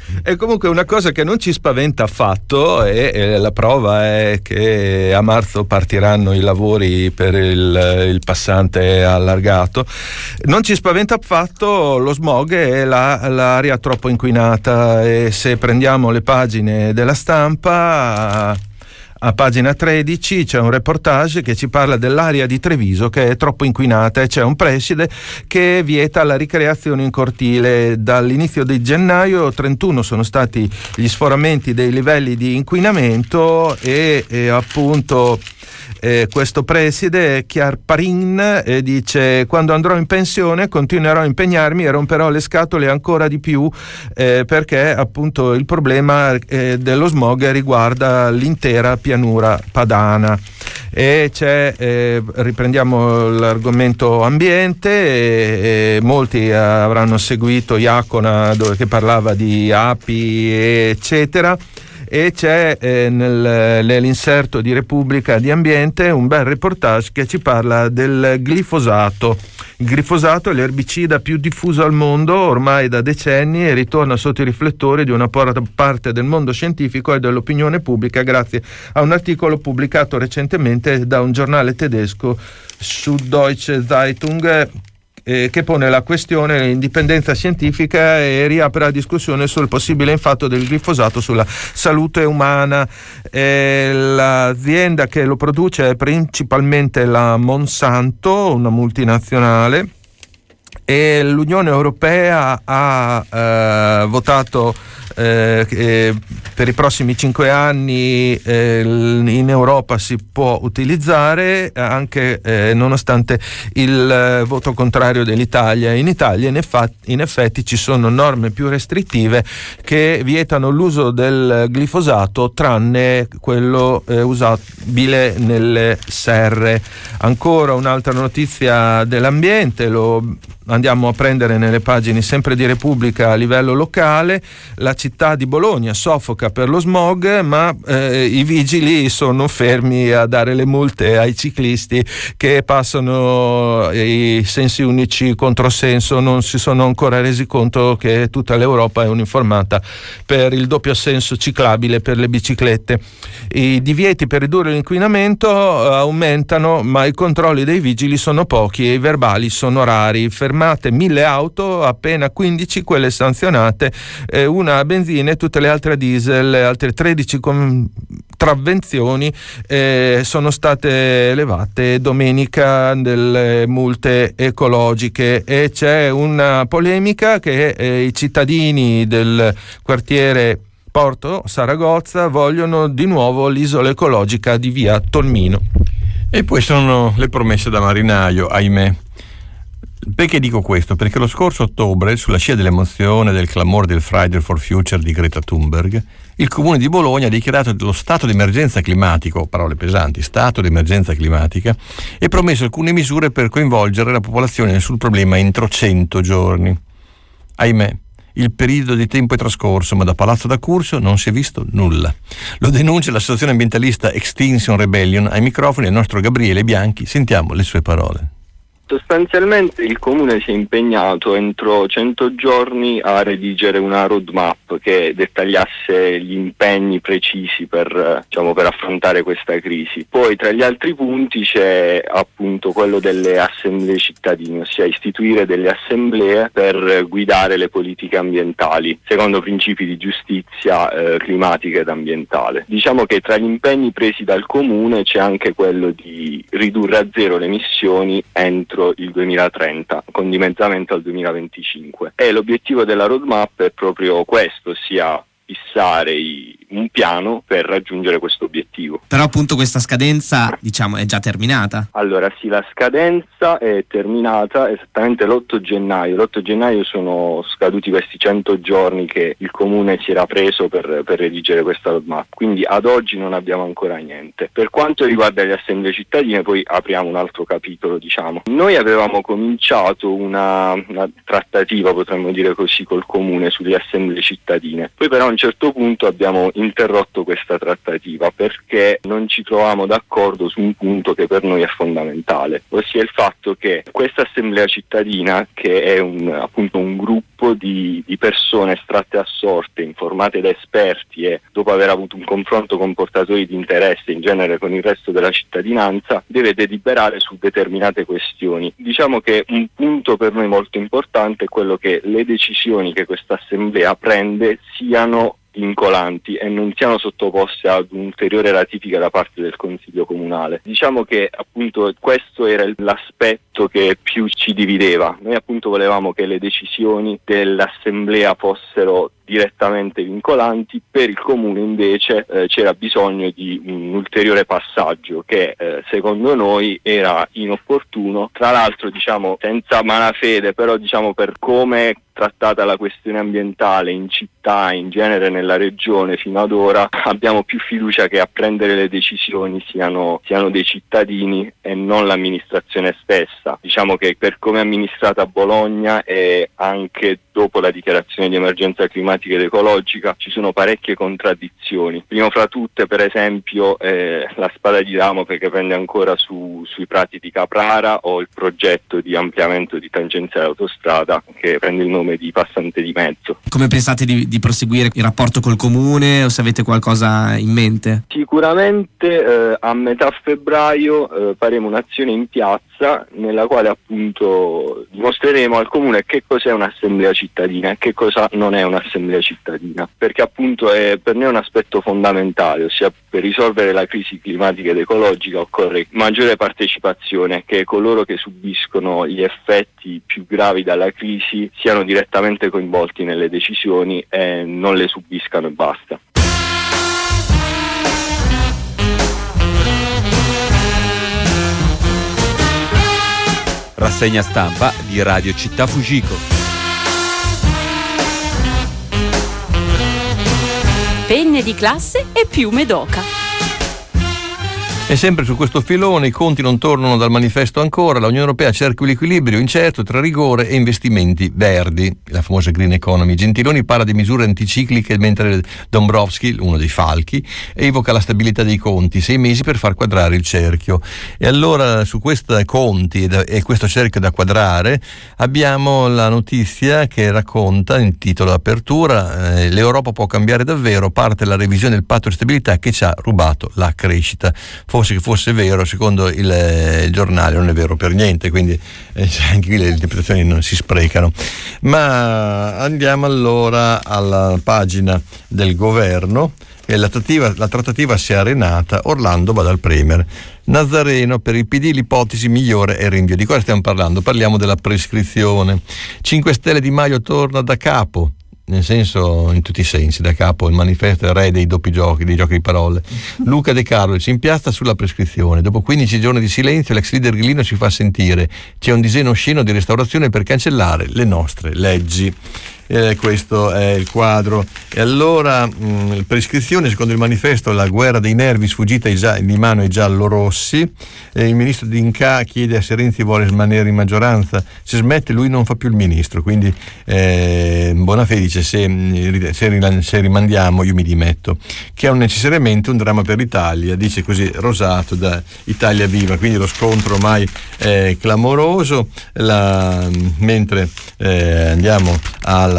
E comunque una cosa che non ci spaventa affatto, e, e la prova è che a marzo partiranno i lavori per il, il passante allargato, non ci spaventa affatto lo smog e la, l'aria troppo inquinata. E se prendiamo le pagine della stampa, a pagina tredici c'è un reportage che ci parla dell'area di Treviso che è troppo inquinata, e c'è un preside che vieta la ricreazione in cortile. Dall'inizio di gennaio trentuno sono stati gli sforamenti dei livelli di inquinamento, e, e appunto Eh, questo preside, Chiarparin, eh, dice: quando andrò in pensione continuerò a impegnarmi e romperò le scatole ancora di più, eh, perché appunto il problema eh, dello smog riguarda l'intera pianura padana. E c'è, eh, riprendiamo l'argomento ambiente, e, e molti avranno seguito Iacona, dove che parlava di api eccetera. E c'è eh, nel, nell'inserto di Repubblica di Ambiente un bel reportage che ci parla del glifosato. Il glifosato è l'erbicida più diffuso al mondo ormai da decenni, e ritorna sotto i riflettori di una parte del mondo scientifico e dell'opinione pubblica grazie a un articolo pubblicato recentemente da un giornale tedesco, Süddeutsche Zeitung, Eh, che pone la questione dell'indipendenza scientifica e riapre la discussione sul possibile impatto del glifosato sulla salute umana. Eh, l'azienda che lo produce è principalmente la Monsanto, una multinazionale, e l'Unione Europea ha eh, votato eh, eh, per i prossimi cinque anni eh, in Europa si può utilizzare, anche eh, nonostante il eh, voto contrario dell'Italia. In Italia in, effa- in effetti ci sono norme più restrittive che vietano l'uso del glifosato, tranne quello eh, usabile nelle serre. Ancora un'altra notizia dell'ambiente, lo andiamo a prendere nelle pagine sempre di Repubblica a livello locale. La città di Bologna soffoca per lo smog, ma eh, i vigili sono fermi a dare le multe ai ciclisti che passano i sensi unici controsenso. Non si sono ancora resi conto che tutta l'Europa è uniformata per il doppio senso ciclabile per le biciclette. I divieti per ridurre l'inquinamento aumentano, ma i controlli dei vigili sono pochi e i verbali sono rari. Fermate mille auto, appena quindici quelle sanzionate, eh, una a benzina e tutte le altre a diesel. Altre tredici contravvenzioni eh, sono state elevate domenica delle multe ecologiche. E c'è una polemica che eh, i cittadini del quartiere Porto Saragozza vogliono di nuovo l'isola ecologica di via Tolmino. E poi sono le promesse da marinaio, ahimè. Perché dico questo? Perché lo scorso ottobre, sulla scia dell'emozione e del clamore del Friday for Future di Greta Thunberg, il Comune di Bologna ha dichiarato lo stato di emergenza climatico, parole pesanti, stato di emergenza climatica, e promesso alcune misure per coinvolgere la popolazione sul problema entro cento giorni. Ahimè, il periodo di tempo è trascorso, ma da Palazzo da Curzio non si è visto nulla. Lo denuncia l'associazione ambientalista Extinction Rebellion. Ai microfoni il nostro Gabriele Bianchi. Sentiamo le sue parole. Sostanzialmente il Comune si è impegnato entro cento giorni a redigere una roadmap che dettagliasse gli impegni precisi per, diciamo, per affrontare questa crisi. Poi tra gli altri punti c'è appunto quello delle assemblee cittadine, ossia istituire delle assemblee per guidare le politiche ambientali secondo principi di giustizia eh, climatica ed ambientale. Diciamo che tra gli impegni presi dal Comune c'è anche quello di ridurre a zero le emissioni entro il duemilatrenta, con dimezzamento al duemilaventicinque. E l'obiettivo della roadmap è proprio questo, ossia fissare i, un piano per raggiungere questo obiettivo. Però appunto questa scadenza, diciamo, è già terminata. Allora sì, la scadenza è terminata esattamente l'otto gennaio. L'otto gennaio sono scaduti questi cento giorni che il Comune si era preso per, per redigere questa roadmap, quindi ad oggi non abbiamo ancora niente. Per quanto riguarda le assemblee cittadine, poi apriamo un altro capitolo, diciamo. Noi avevamo cominciato una, una trattativa, potremmo dire così, col Comune sulle assemblee cittadine. Poi però a un certo punto abbiamo interrotto questa trattativa perché non ci trovavamo d'accordo su un punto che per noi è fondamentale, ossia il fatto che questa assemblea cittadina, che è un, appunto un gruppo di, di persone estratte a sorte, informate da esperti e dopo aver avuto un confronto con portatori di interesse, in genere con il resto della cittadinanza, deve deliberare su determinate questioni. Diciamo che un punto per noi molto importante è quello che le decisioni che questa assemblea prende siano vincolanti e non siano sottoposte ad un'ulteriore ratifica da parte del Consiglio Comunale. Diciamo che appunto questo era l'aspetto che più ci divideva. Noi appunto volevamo che le decisioni dell'assemblea fossero direttamente vincolanti, per il comune invece eh, c'era bisogno di un ulteriore passaggio che eh, secondo noi era inopportuno, tra l'altro diciamo senza malafede, però diciamo per come trattata la questione ambientale in città, in genere nella regione fino ad ora, abbiamo più fiducia che a prendere le decisioni siano, siano dei cittadini e non l'amministrazione stessa. Diciamo che per come è amministrata Bologna e anche dopo la dichiarazione di emergenza climatica ed ecologica ci sono parecchie contraddizioni. Primo fra tutte per esempio eh, la spada di Damocle che prende ancora su, sui prati di Caprara, o il progetto di ampliamento di tangenziale autostrada che prende il nome di Passante di Mezzo. Come pensate di, di proseguire il rapporto col comune, o se avete qualcosa in mente? Sicuramente eh, a metà febbraio eh, faremo un'azione in piazza nella quale appunto dimostreremo al comune che cos'è un'assemblea cittadina e che cosa non è un'assemblea cittadina, perché appunto è per noi un aspetto fondamentale, ossia per risolvere la crisi climatica ed ecologica occorre maggiore partecipazione, che coloro che subiscono gli effetti più gravi dalla crisi siano direttamente coinvolti nelle decisioni e non le subiscano e basta. Rassegna stampa di Radio Città Fujiko. Penne di classe e piume d'oca. E sempre su questo filone i conti non tornano dal manifesto ancora. L'Unione Europea cerca l'equilibrio incerto tra rigore e investimenti verdi, la famosa green economy. Gentiloni parla di misure anticicliche, mentre Dombrovskis, uno dei falchi, evoca la stabilità dei conti, sei mesi per far quadrare il cerchio. E allora su questi conti e questo cerchio da quadrare abbiamo la notizia che racconta, in titolo d'apertura, eh, l'Europa può cambiare davvero, parte la revisione del patto di stabilità che ci ha rubato la crescita. Forse che fosse vero, secondo il, il giornale non è vero per niente, quindi eh, anche qui le interpretazioni non si sprecano. Ma andiamo allora alla pagina del governo. E la trattativa, la trattativa si è arenata, Orlando va dal Premier. Nazareno, per il P D l'ipotesi migliore è il rinvio. Di cosa stiamo parlando? Parliamo della prescrizione. cinque Stelle Di Maio torna da capo, nel senso, in tutti i sensi, da capo. Il manifesto è re dei doppi giochi, dei giochi di parole. Luca De Carlo si impiazza sulla prescrizione. Dopo quindici giorni di silenzio l'ex leader grillino si fa sentire. C'è un disegno osceno di restaurazione per cancellare le nostre leggi. Eh, questo è il quadro. E allora mh, prescrizione, secondo il manifesto, la guerra dei nervi sfuggita di mano ai giallorossi. Eh, il ministro D'Inca chiede se Renzi vuole rimanere in maggioranza, se smette lui non fa più il ministro, quindi eh, Bonafede dice se, se, se rimandiamo io mi dimetto, che è un, necessariamente un dramma per l'Italia, dice così Rosato da Italia Viva. Quindi lo scontro ormai è clamoroso. La, mentre eh, andiamo alla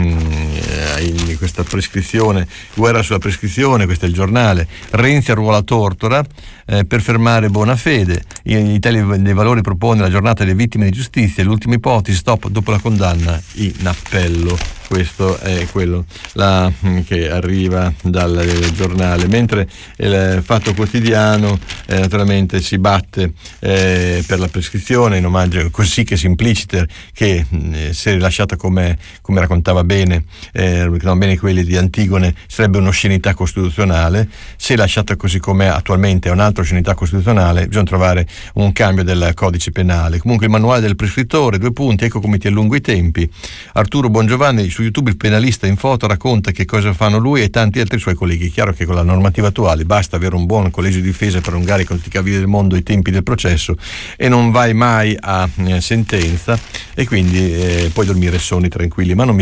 in questa prescrizione, guerra sulla prescrizione, questo è il giornale. Renzi arruola Tortora eh, per fermare Bonafede. Italia dei Valori propone la giornata delle vittime di giustizia, l'ultima ipotesi, stop dopo la condanna in appello. Questo è quello la, che arriva dal giornale, mentre il Fatto Quotidiano eh, naturalmente si batte eh, per la prescrizione in omaggio, così che Simpliciter, che eh, se rilasciata come, come raccontava bene, eh, ricordano bene quelli di Antigone, sarebbe un'oscenità costituzionale. Se lasciata così com'è attualmente è un'altra oscenità costituzionale, bisogna trovare un cambio del codice penale. Comunque il manuale del prescrittore, due punti, ecco come ti allungo i tempi. Arturo Bongiovanni su YouTube, il penalista in foto, racconta che cosa fanno lui e tanti altri suoi colleghi. Chiaro che con la normativa attuale basta avere un buon collegio di difesa per allungare con tutti i cavilli del mondo i tempi del processo e non vai mai a eh, sentenza, e quindi eh, puoi dormire sonni tranquilli. Ma non mi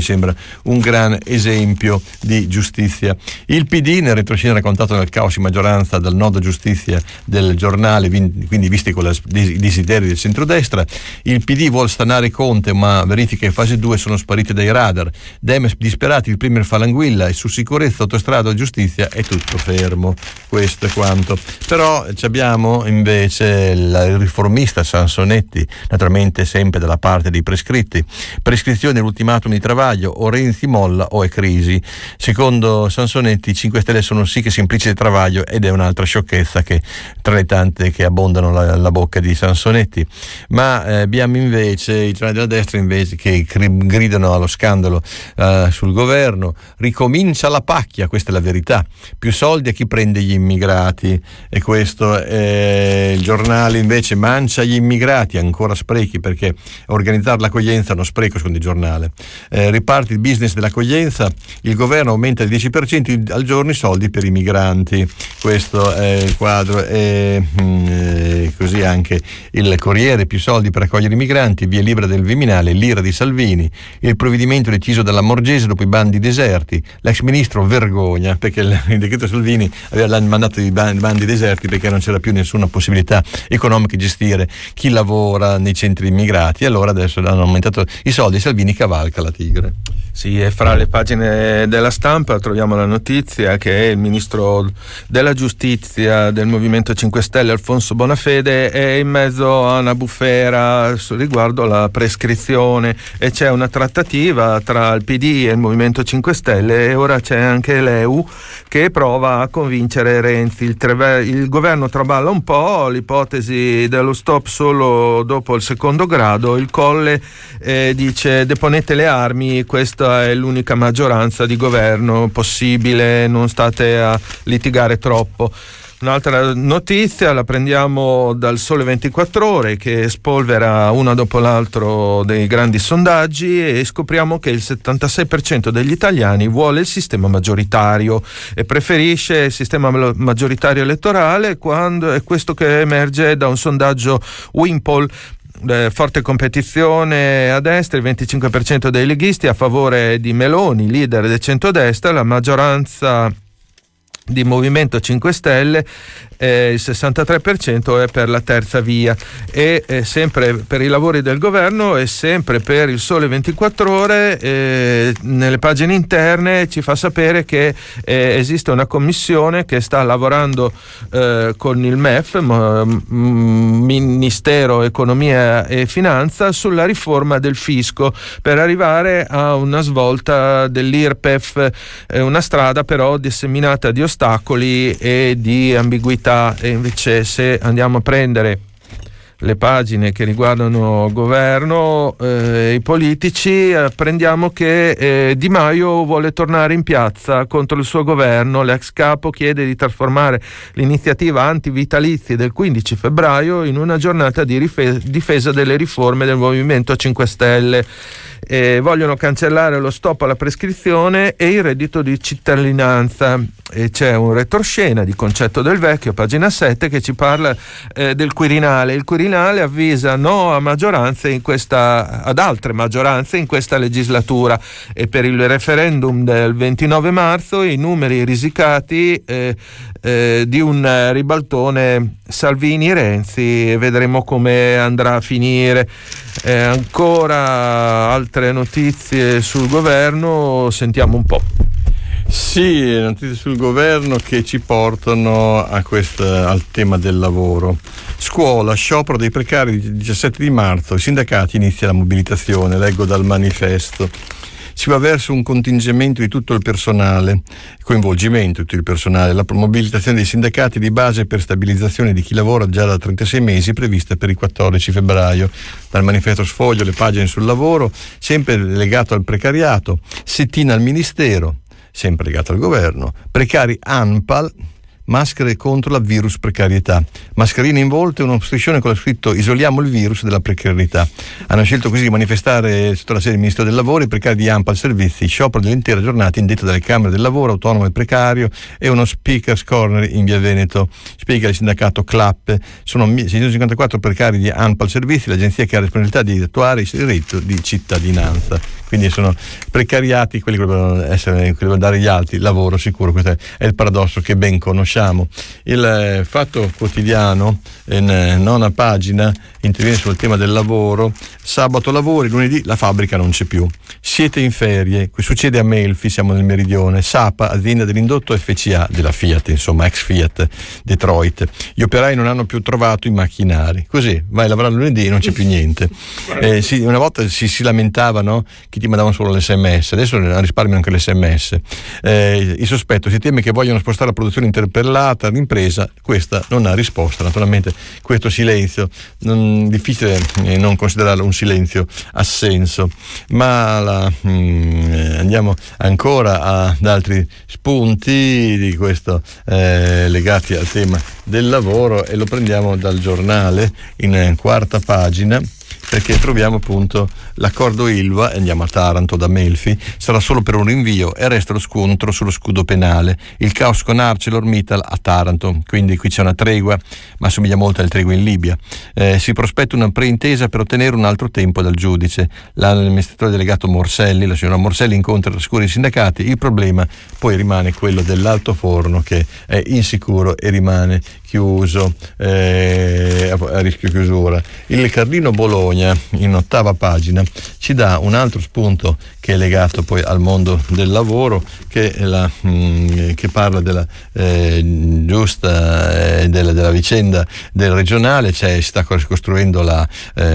sembra un gran esempio di giustizia. Il P D, nel retroscena raccontato nel caos in maggioranza dal nodo giustizia del giornale, quindi visti con i desideri del centrodestra, il P D vuol stanare Conte, ma verifiche in fase due sono sparite dai radar. Dem disperati, il premier fa l'anguilla e su sicurezza, autostrada e giustizia è tutto fermo. Questo è quanto. Però abbiamo invece il riformista Sansonetti, naturalmente sempre dalla parte dei prescritti. Prescrizione, l'ultimatum di Travaglio, o Renzi molla o è crisi. Secondo Sansonetti i cinque Stelle sono sì che semplice Travaglio, ed è un'altra sciocchezza che tra le tante che abbondano la, la bocca di Sansonetti. Ma eh, abbiamo invece i giornali della destra invece che gridano allo scandalo eh, sul governo. Ricomincia la pacchia, questa è la verità, più soldi a chi prende gli immigrati, e questo è il giornale invece mancia gli immigrati, ancora sprechi, perché organizzare l'accoglienza è uno spreco secondo il giornale. Eh, riparte il business dell'accoglienza, il governo aumenta il dieci per cento al giorno i soldi per i migranti, questo è il quadro. E mh, così anche il Corriere, più soldi per accogliere i migranti, via libera del Viminale, l'ira di Salvini, il provvedimento deciso dalla Morgese dopo i bandi deserti, l'ex ministro vergogna perché il decreto Salvini aveva mandato i bandi deserti perché non c'era più nessuna possibilità economica di gestire chi lavora nei centri immigrati, e allora adesso hanno aumentato i soldi, Salvini cavalca la tigre. Sì, e fra le pagine della Stampa troviamo la notizia che il ministro della giustizia del Movimento cinque Stelle, Alfonso Bonafede, è in mezzo a una bufera riguardo la prescrizione, e c'è una trattativa tra il P D e il Movimento cinque Stelle, e ora c'è anche l'E U che prova a convincere Renzi. Il, treve- il governo traballa un po', l'ipotesi dello stop solo dopo il secondo grado, il Colle eh, dice deponete le armi, questa è l'unica maggioranza di governo possibile, non state a litigare troppo. Un'altra notizia la prendiamo dal Sole ventiquattro Ore, che spolvera uno dopo l'altro dei grandi sondaggi, e scopriamo che il settantasei per cento degli italiani vuole il sistema maggioritario e preferisce il sistema maggioritario elettorale, quando è questo che emerge da un sondaggio Wimpol. Eh, forte competizione a destra, il venticinque per cento dei leghisti a favore di Meloni, leader del centrodestra, la maggioranza di Movimento cinque Stelle, eh, il sessantatré per cento è per la terza via, e eh, sempre per i lavori del governo e sempre per il Sole ventiquattro Ore, eh, nelle pagine interne ci fa sapere che eh, esiste una commissione che sta lavorando eh, con il M E F, m- m- Ministero Economia e Finanza, sulla riforma del fisco per arrivare a una svolta dell'I R P E F, eh, una strada però disseminata di ostacoli e di ambiguità. E invece, se andiamo a prendere le pagine che riguardano governo e eh, i politici, apprendiamo che eh, Di Maio vuole tornare in piazza contro il suo governo. L'ex capo chiede di trasformare l'iniziativa antivitalizi del quindici febbraio in una giornata di rife- difesa delle riforme del Movimento cinque Stelle. Eh, vogliono cancellare lo stop alla prescrizione e il reddito di cittadinanza, e c'è un retroscena di Concetto del Vecchio, pagina sette, che ci parla eh, del Quirinale. Il Quirinale avvisa no a maggioranze in questa, ad altre maggioranze in questa legislatura, e per il referendum del ventinove marzo i numeri risicati eh, eh, di un ribaltone Salvini-Renzi, vedremo come andrà a finire. Eh, ancora altre notizie sul governo, sentiamo un po'. Sì, notizie sul governo che ci portano a questa, al tema del lavoro. Scuola, sciopero dei precari il diciassette di marzo, i sindacati inizia la mobilitazione, leggo dal manifesto. Si va verso un contingentamento di tutto il personale, coinvolgimento di tutto il personale, la mobilitazione dei sindacati di base per stabilizzazione di chi lavora già da trentasei mesi prevista per il quattordici febbraio. Dal manifesto sfoglio le pagine sul lavoro, sempre legato al precariato, settina al ministero, sempre legato al governo, precari ANPAL, maschere contro la virus precarietà. Mascherine in volto e uno striscione con lo scritto "Isoliamo il virus della precarietà". Hanno scelto così di manifestare sotto la sede del Ministro del Lavoro i precari di ANPAL Servizi, sciopero dell'intera giornata indetta dalle Camere del Lavoro, autonomo e precario, e uno speakers corner in via Veneto. Spiega il sindacato CLAP. Sono seicentocinquantaquato precari di ANPAL Servizi, l'agenzia che ha la responsabilità di attuare il reddito di cittadinanza. Quindi sono precariati quelli che dovrebbero essere, quelli che devono dare gli altri lavoro sicuro. Questo è il paradosso che ben conosciamo. Il eh, Fatto Quotidiano, in eh, nona pagina, interviene sul tema del lavoro. Sabato lavori, lunedì la fabbrica non c'è più. Siete in ferie, qui succede a Melfi, siamo nel meridione. Sapa, azienda dell'indotto F C A della Fiat, insomma ex Fiat Detroit. Gli operai non hanno più trovato i macchinari. Così vai a lavorare lunedì e non c'è più niente. Eh, sì, una volta si, si lamentavano che ti mandavano solo l'esse emme esse, adesso risparmiano anche l'esse emme esse. Eh, il sospetto, si teme che vogliono spostare la produzione interpellata all'impresa, questa non ha risposta. Naturalmente questo silenzio, non, difficile eh, non considerarlo un silenzio assenso, ma la, mh, andiamo ancora ad altri spunti di questo eh, legati al tema del lavoro, e lo prendiamo dal Giornale in eh, quarta pagina, perché troviamo appunto l'accordo Ilva, andiamo a Taranto da Melfi, sarà solo per un rinvio e resta lo scontro sullo scudo penale. Il caos con ArcelorMittal a Taranto, quindi qui c'è una tregua, ma assomiglia molto alle tregue in Libia. Eh, si prospetta una preintesa per ottenere un altro tempo dal giudice. L'amministratore delegato Morselli, la signora Morselli, incontra e trascura i sindacati. Il problema poi rimane quello dell'altoforno, che è insicuro e rimane chiuso, eh, a rischio chiusura. Il Carlino Bologna, in ottava pagina, ci dà un altro spunto che è legato poi al mondo del lavoro, che, è la, mh, che parla della eh, giusta eh, della, della vicenda del regionale. Cioè, si sta costruendo la,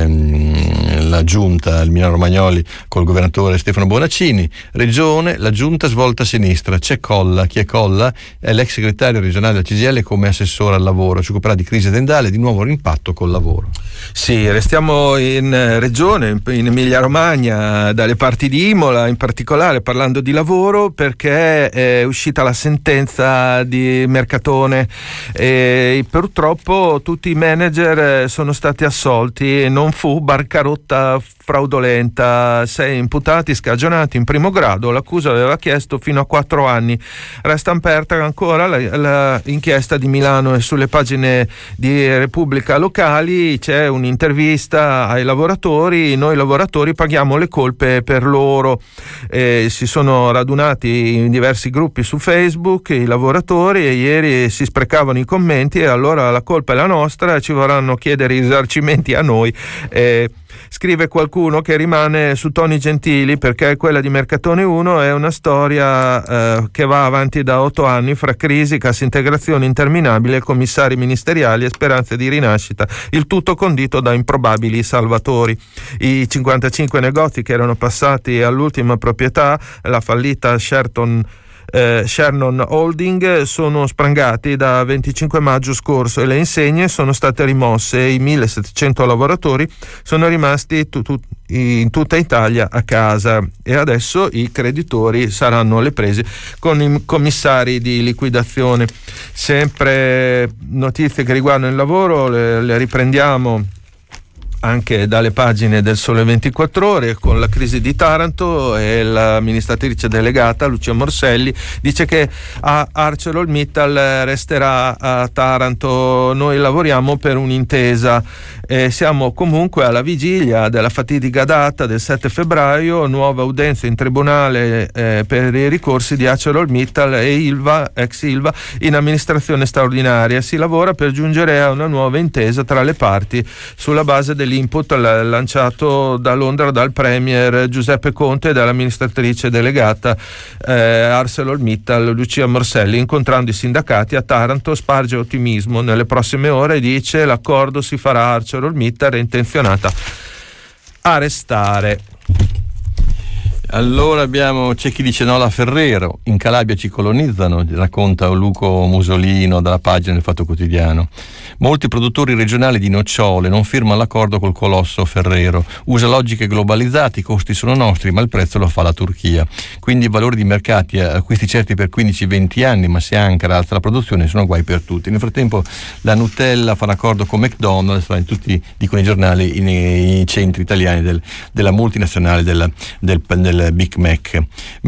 ehm, la giunta, il Milano Romagnoli col governatore Stefano Bonaccini. Regione, la giunta svolta a sinistra, c'è Colla. Chi è Colla? È l'ex segretario regionale della C G I L come assessore al lavoro, si occuperà di crisi aziendale, di nuovo rimpatto col lavoro. Sì, restiamo in regione, in Emilia Romagna, dalle parti di Imola in particolare, parlando di lavoro, perché è uscita la sentenza di Mercatone e purtroppo tutti i manager sono stati assolti e non fu bancarotta fraudolenta. Sei imputati scagionati in primo grado, l'accusa aveva chiesto fino a quattro anni. Resta aperta ancora l'inchiesta di Milano, e sulle pagine di Repubblica locali c'è un'intervista ai lavoratori. Noi lavoratori paghiamo le colpe per loro. Eh, si sono radunati in diversi gruppi su Facebook i lavoratori, e ieri si sprecavano i commenti: e allora la colpa è la nostra, ci vorranno chiedere i risarcimenti a noi. Eh, Scrive qualcuno che rimane su toni gentili, perché quella di Mercatone uno è una storia eh, che va avanti da otto anni, fra crisi, cassa integrazione interminabile, commissari ministeriali e speranze di rinascita, il tutto condito da improbabili salvatori. I cinquantacinque negozi che erano passati all'ultima proprietà, la fallita Sheraton Eh, Shernon Holding, sono sprangati da venticinque maggio scorso, e le insegne sono state rimosse, e i millesettecento lavoratori sono rimasti tu, tu, in tutta Italia a casa, e adesso i creditori saranno alle prese con i commissari di liquidazione. Sempre notizie che riguardano il lavoro le, le riprendiamo anche dalle pagine del Sole ventiquattro Ore, con la crisi di Taranto, e l'amministratrice delegata Lucia Morselli dice che a ArcelorMittal resterà a Taranto. Noi lavoriamo per un'intesa e siamo comunque alla vigilia della fatidica data del sette febbraio, nuova udienza in tribunale eh, per i ricorsi di ArcelorMittal e Ilva, ex Ilva, in amministrazione straordinaria. Si lavora per giungere a una nuova intesa tra le parti sulla base del l'input lanciato da Londra dal premier Giuseppe Conte e dall'amministratrice delegata eh, ArcelorMittal Lucia Morselli. Incontrando i sindacati a Taranto sparge ottimismo. Nelle prossime ore, dice, l'accordo si farà. ArcelorMittal è intenzionata a restare. Allora abbiamo, c'è chi dice no alla Ferrero, in Calabria ci colonizzano, racconta Luco Musolino dalla pagina del Fatto Quotidiano. Molti produttori regionali di nocciole non firmano l'accordo col colosso Ferrero, usa logiche globalizzate, i costi sono nostri ma il prezzo lo fa la Turchia, quindi i valori di mercati acquisti certi per quindici venti anni, ma se Ankara alza la produzione sono guai per tutti. Nel frattempo la Nutella fa un accordo con McDonald's, in tutti dicono i giornali, nei centri italiani del, della multinazionale del, del, del Big Mac.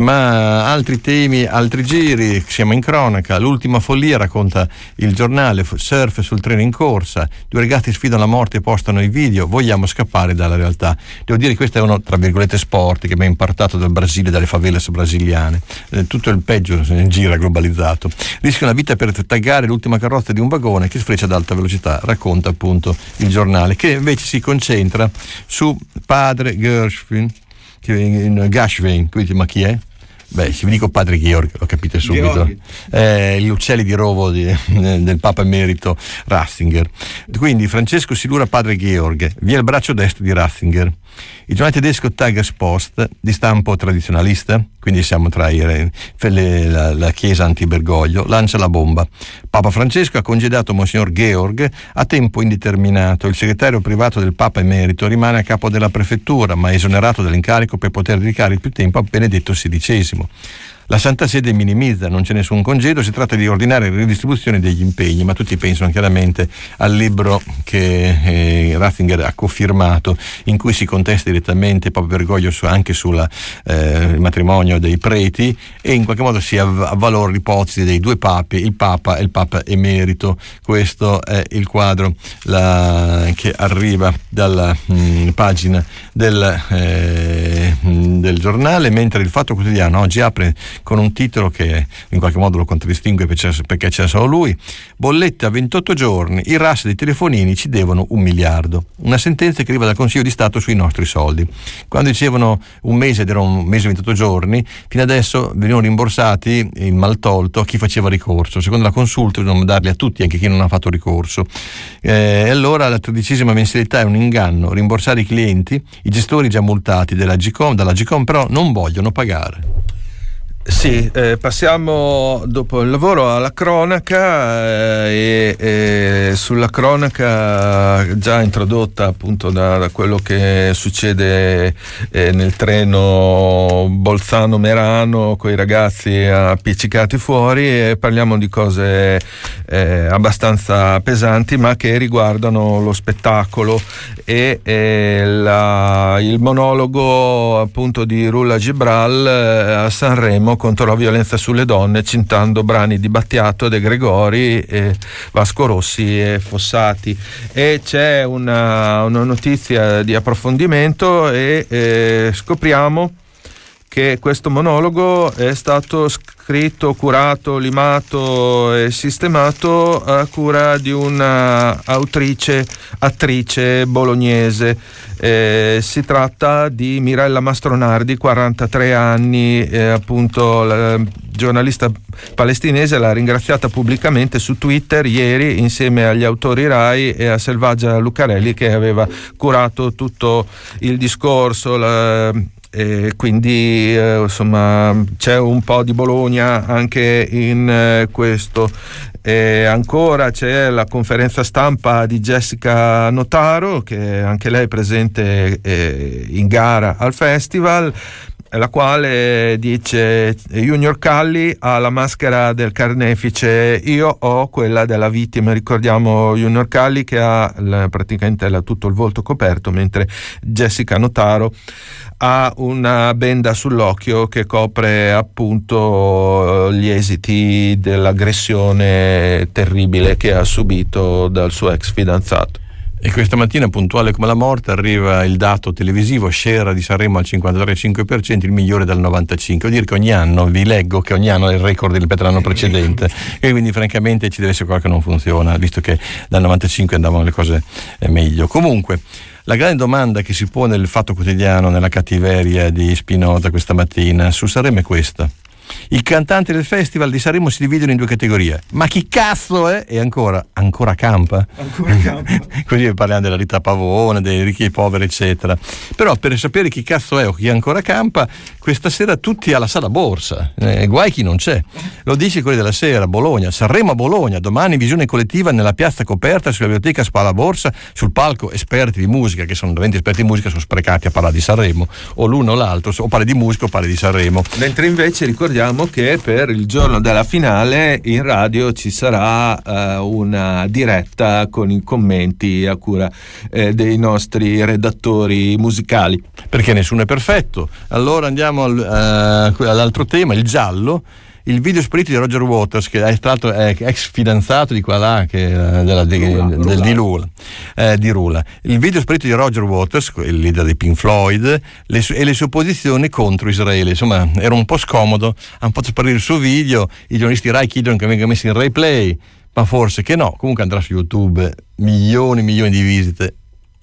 Ma altri temi, altri giri, siamo in cronaca, l'ultima follia, racconta il giornale, surf sul treno in corsa, due ragazzi sfidano la morte e postano i video, vogliamo scappare dalla realtà. Devo dire che questo è uno tra virgolette sport che mi ha impartato dal Brasile, dalle favelas brasiliane, eh, tutto il peggio se ne gira globalizzato, rischiano la vita per taggare l'ultima carrozza di un vagone che sfreccia ad alta velocità, racconta appunto il giornale, che invece si concentra su padre Gershwin, che in Gashwein, quindi ma chi è? Beh, se vi dico padre Georg, lo capite subito. Eh, gli uccelli di rovo di, del Papa Emerito Ratzinger. Quindi Francesco Silura, padre Georg, via il braccio destro di Ratzinger. Il giornale tedesco Tagespost, di stampo tradizionalista, quindi siamo tra i, le, la, la chiesa anti-Bergoglio, lancia la bomba. Papa Francesco ha congedato Monsignor Georg a tempo indeterminato. Il segretario privato del Papa Emerito rimane a capo della prefettura, ma è esonerato dall'incarico per poter dedicare il più tempo a Benedetto sedicesimo. La Santa Sede minimizza, non c'è nessun congedo, si tratta di ordinare ridistribuzione degli impegni, ma tutti pensano chiaramente al libro che eh, Ratzinger ha cofirmato, in cui si contesta direttamente Papa Bergoglio su, anche sul eh, matrimonio dei preti, e in qualche modo si avvalora l'ipotesi dei due papi, il Papa e il Papa Emerito. Questo è il quadro la, che arriva dalla mh, pagina del, eh, del giornale, mentre il Fatto Quotidiano oggi apre con un titolo che in qualche modo lo contraddistingue perché c'è solo lui: bollette a ventotto giorni, i R A S dei telefonini ci devono un miliardo. Una sentenza che arriva dal Consiglio di Stato sui nostri soldi. Quando dicevano un mese ed era un mese e ventotto giorni, fino adesso venivano rimborsati il maltolto a chi faceva ricorso. Secondo la consulta dobbiamo darli a tutti, anche chi non ha fatto ricorso. E eh, allora la tredicesima mensilità è un inganno, rimborsare i clienti, i gestori già multati della Gcom, dalla Gcom però non vogliono pagare. Sì, eh, passiamo dopo il lavoro alla cronaca eh, e, e sulla cronaca già introdotta appunto da, da quello che succede eh, nel treno Bolzano-Merano con i ragazzi appiccicati fuori, e parliamo di cose eh, abbastanza pesanti ma che riguardano lo spettacolo e, e la, il monologo appunto di Rula Gibral eh, a Sanremo contro la violenza sulle donne, citando brani di Battiato, De Gregori, eh, Vasco Rossi e Fossati. E c'è una, una notizia di approfondimento e eh, scopriamo che questo monologo è stato scritto, curato, limato e sistemato a cura di una autrice, attrice bolognese. Eh, si tratta di Mirella Mastronardi, quarantatré anni, eh, appunto la giornalista palestinese l'ha ringraziata pubblicamente su Twitter ieri insieme agli autori Rai e a Selvaggia Lucarelli, che aveva curato tutto il discorso. La, E quindi eh, insomma c'è un po' di Bologna anche in eh, questo. E ancora c'è la conferenza stampa di Jessica Notaro, che anche lei è presente eh, in gara al festival, la quale dice: Junior Calli ha la maschera del carnefice, io ho quella della vittima. Ricordiamo Junior Calli che ha la, praticamente la, tutto il volto coperto, mentre Jessica Notaro ha una benda sull'occhio che copre appunto gli esiti dell'aggressione terribile che ha subito dal suo ex fidanzato. E questa mattina, puntuale come la morte, arriva il dato televisivo share di Sanremo al cinquantatré virgola cinque per cento, il migliore dal novantacinque. Vuol dire che ogni anno, vi leggo che ogni anno è il record dell'anno precedente, e quindi francamente ci deve essere qualcosa che non funziona, visto che dal novantacinque andavano le cose meglio. Comunque, la grande domanda che si pone il Fatto Quotidiano nella cattiveria di Spinoza questa mattina su Sanremo è questa: I cantanti del Festival di Sanremo si dividono in due categorie. Ma chi cazzo è? E ancora, ancora campa? Ancora campa. Così parliamo della Rita Pavone, dei ricchi e i poveri, eccetera. Però per sapere chi cazzo è o chi ancora campa, questa sera tutti alla Sala Borsa. Eh, guai chi non c'è. Lo dice quelli della Sera, Bologna. Sanremo a Bologna, domani visione collettiva nella piazza coperta sulla biblioteca Spala Borsa, sul palco esperti di musica, che sono venti esperti di musica, sono sprecati a parlare di Sanremo, o l'uno o l'altro, o parli di musica o parli di Sanremo. Mentre invece ricordiamo che per il giorno della finale in radio ci sarà uh, una diretta con i commenti a cura eh, dei nostri redattori musicali. Perché nessuno è perfetto. Allora andiamo al, uh, all'altro tema, il giallo. Il video spirito di Roger Waters, che è stato è ex fidanzato di qua là, che, della, di, Lula, del, Lula. Di, Lula, eh, di Rula. Il video spirito di Roger Waters, il leader di Pink Floyd, le su, e le sue posizioni contro Israele. Insomma, era un po' scomodo, hanno fatto sparire il suo video, i giornalisti Rai chiedono che venga messo in replay, ma forse che no. Comunque andrà su YouTube, milioni e milioni di visite.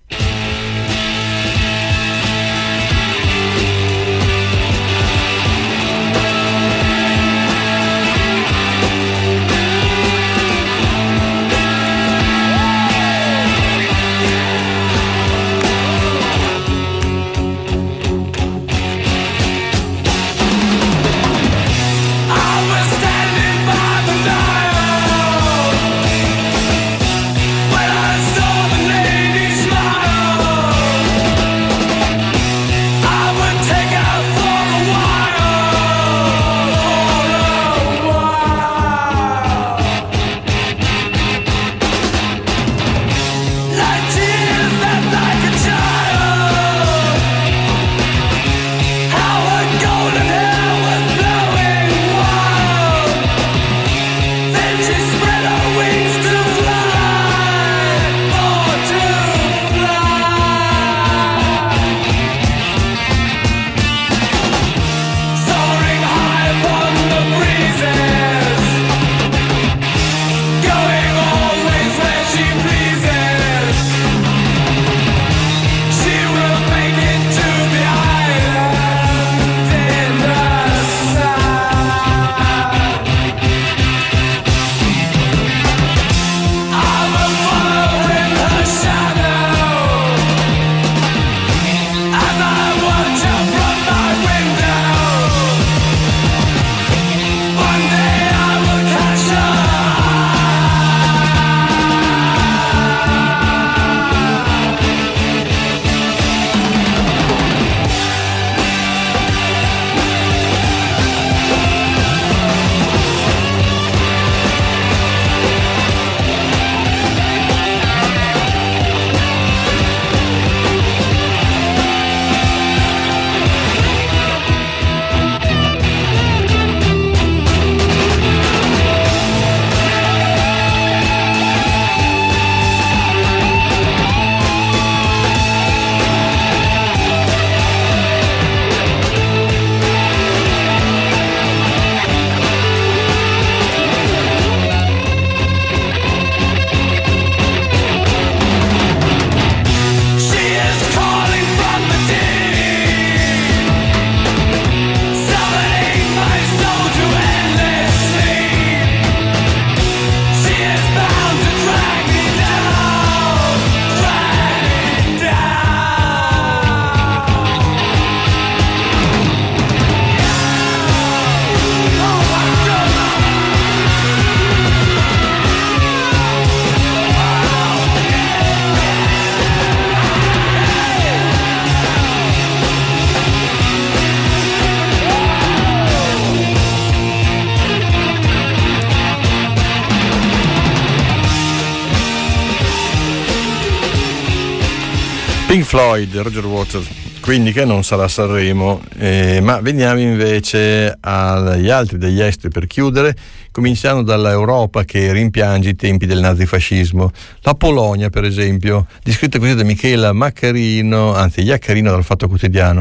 Pink Floyd, Roger Waters, quindi che non sarà Sanremo, eh, ma veniamo invece agli altri degli esteri per chiudere, cominciando dall'Europa che rimpiange i tempi del nazifascismo. La Polonia, per esempio, descritta così da Michela Maccarino, anzi Iaccarino dal Fatto Quotidiano: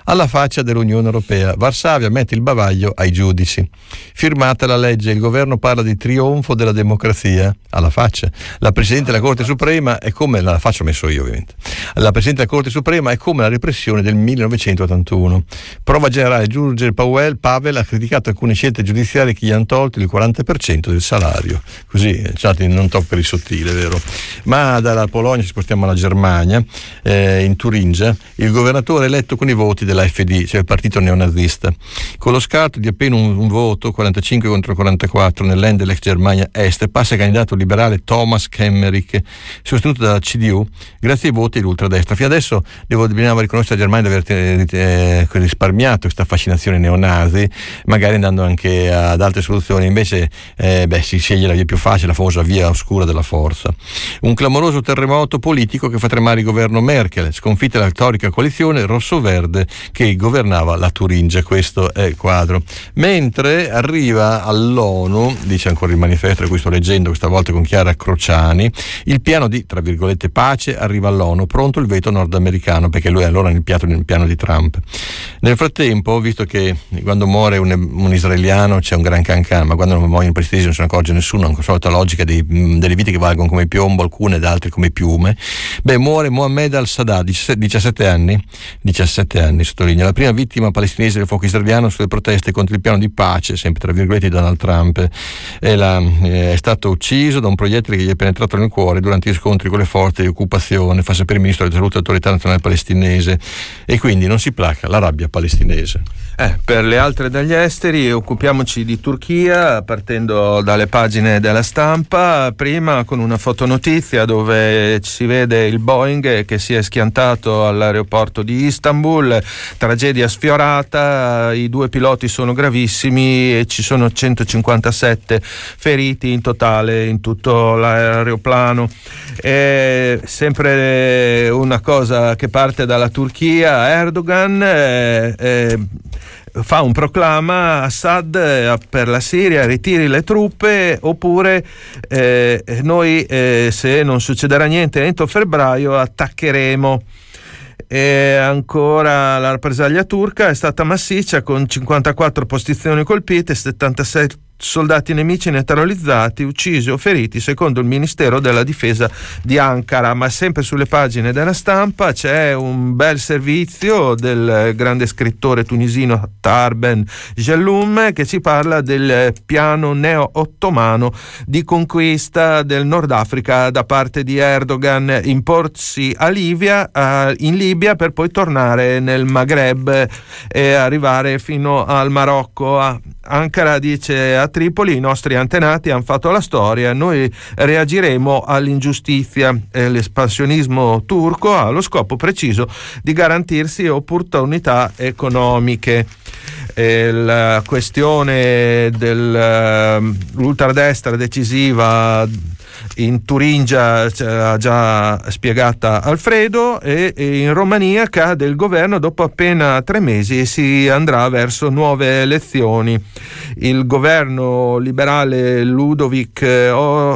alla faccia dell'Unione Europea. Varsavia mette il bavaglio ai giudici. Firmata la legge, il governo parla di trionfo della democrazia, alla faccia. La Presidente della Corte Suprema è come, la faccia ho messo io ovviamente, la Presidente della Corte Suprema è come la repressione del millenovecentottantuno. Prova generale Giorgio Powell, Pavel ha criticato alcune scelte giudiziarie che gli hanno tolto il quaranta per cento del salario. Così, cioè, non tocca per il sottile, vero? Ma dalla Polonia ci spostiamo alla Germania, eh, in Turingia, il governatore eletto con i voti della F D, cioè il partito neonazista. Con lo scarto di appena un, un voto, quarantacinque contro quarantaquattro, nell'Ende dell'ex Germania Est, passa il candidato liberale Thomas Kemmerich, sostenuto dalla C D U, grazie ai voti dell'ultradestra. Fino adesso devo, bisognava riconoscere a Germania di aver eh, risparmiato questa fascinazione neonazi, magari andando anche ad altre soluzioni. Invece eh, beh, si sceglie la via più facile, la famosa via oscura della forza. Un clamoroso terremoto politico che fa tremare il governo Merkel, sconfitta la storica coalizione rosso-verde che governava la Turingia. Questo è il quadro. Mentre arriva all'ONU, dice ancora il manifesto di cui sto leggendo questa volta con Chiara Crociani, il piano di, tra virgolette, pace arriva all'ONU, pronto il veto nordamericano, perché lui è allora nel piano, nel piano di Trump. Nel frattempo, visto che quando muore un, un israeliano c'è un gran cancan, ma quando muoiono palestinesi non se ne accorge nessuno, la solita logica dei, delle vite che valgono come piombo, alcune ed altre come piume. Beh, muore Mohammed al-Sadah, diciassette anni, diciassette anni, sottolineo, la prima vittima palestinese del fuoco israeliano sulle proteste contro il piano di pace, sempre tra virgolette, di Donald Trump. È, la, è stato ucciso da un proiettile che gli è penetrato nel cuore durante gli scontri con le forze di occupazione, fa sapere il ministro della salute dell'autorità nazionale palestinese, e quindi non si placa la rabbia palestinese. Eh, per le altre dagli esteri occupiamoci di Turchia, partendo dalle pagine della Stampa, prima con una fotonotizia dove si vede il Boeing che si è schiantato all'aeroporto di Istanbul, tragedia sfiorata, i due piloti sono gravissimi e ci sono centocinquantasette feriti in totale in tutto l'aeroplano. È sempre una cosa che parte dalla Turchia. Erdogan eh, eh, fa un proclama: Assad per la Siria ritiri le truppe, oppure eh, noi eh, se non succederà niente entro febbraio attaccheremo. E ancora la rappresaglia turca è stata massiccia, con cinquantaquattro posizioni colpite, settantasei soldati nemici neutralizzati, uccisi o feriti, secondo il Ministero della Difesa di Ankara. Ma sempre sulle pagine della Stampa c'è un bel servizio del grande scrittore tunisino Tarben Jelloum, che ci parla del piano neo-ottomano di conquista del Nord Africa da parte di Erdogan, imporsi a Libia, a, in Libia per poi tornare nel Maghreb e arrivare fino al Marocco. A Ankara dice: a Tripoli i nostri antenati hanno fatto la storia, noi reagiremo all'ingiustizia. E l'espansionismo turco ha lo scopo preciso di garantirsi opportunità economiche. E la questione dell'ultradestra decisiva in Turingia ha già spiegata Alfredo, e in Romania cade il governo dopo appena tre mesi e si andrà verso nuove elezioni. Il governo liberale Ludovic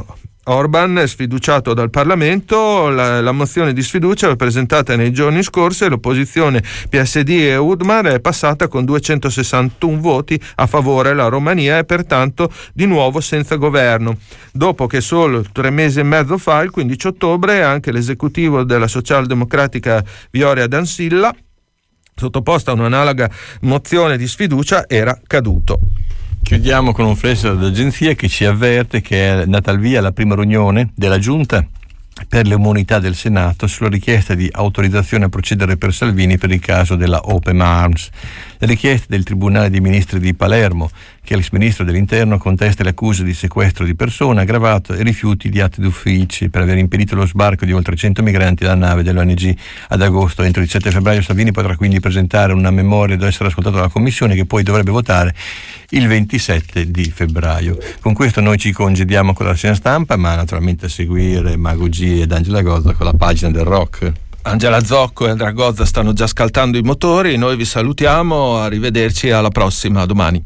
Orban, sfiduciato dal Parlamento, la, la mozione di sfiducia presentata nei giorni scorsi, l'opposizione P S D e Udmar è passata con duecentosessantuno voti a favore. La Romania è pertanto di nuovo senza governo, dopo che solo tre mesi e mezzo fa, il quindici ottobre, anche l'esecutivo della socialdemocratica Vioria Dancila, sottoposta a un'analoga mozione di sfiducia, era caduto. Chiudiamo con un flash dell'agenzia che ci avverte che è andata al via la prima riunione della Giunta per le immunità del Senato sulla richiesta di autorizzazione a procedere per Salvini per il caso della Open Arms. Le richieste del Tribunale dei Ministri di Palermo, che l'ex ministro dell'Interno contesta le accuse di sequestro di persona aggravato e rifiuti di atti d'ufficio per aver impedito lo sbarco di oltre cento migranti dalla nave dell'O N G ad agosto. Entro il diciassette febbraio Salvini potrà quindi presentare una memoria ed essere ascoltato dalla Commissione, che poi dovrebbe votare il ventisette di febbraio. Con questo noi ci congediamo con la rassegna stampa, ma naturalmente a seguire Mago G ed Angela Gozza con la pagina del rock. Angela Zocco e Andrea Gozza stanno già scaltando i motori, noi vi salutiamo, arrivederci, alla prossima, domani.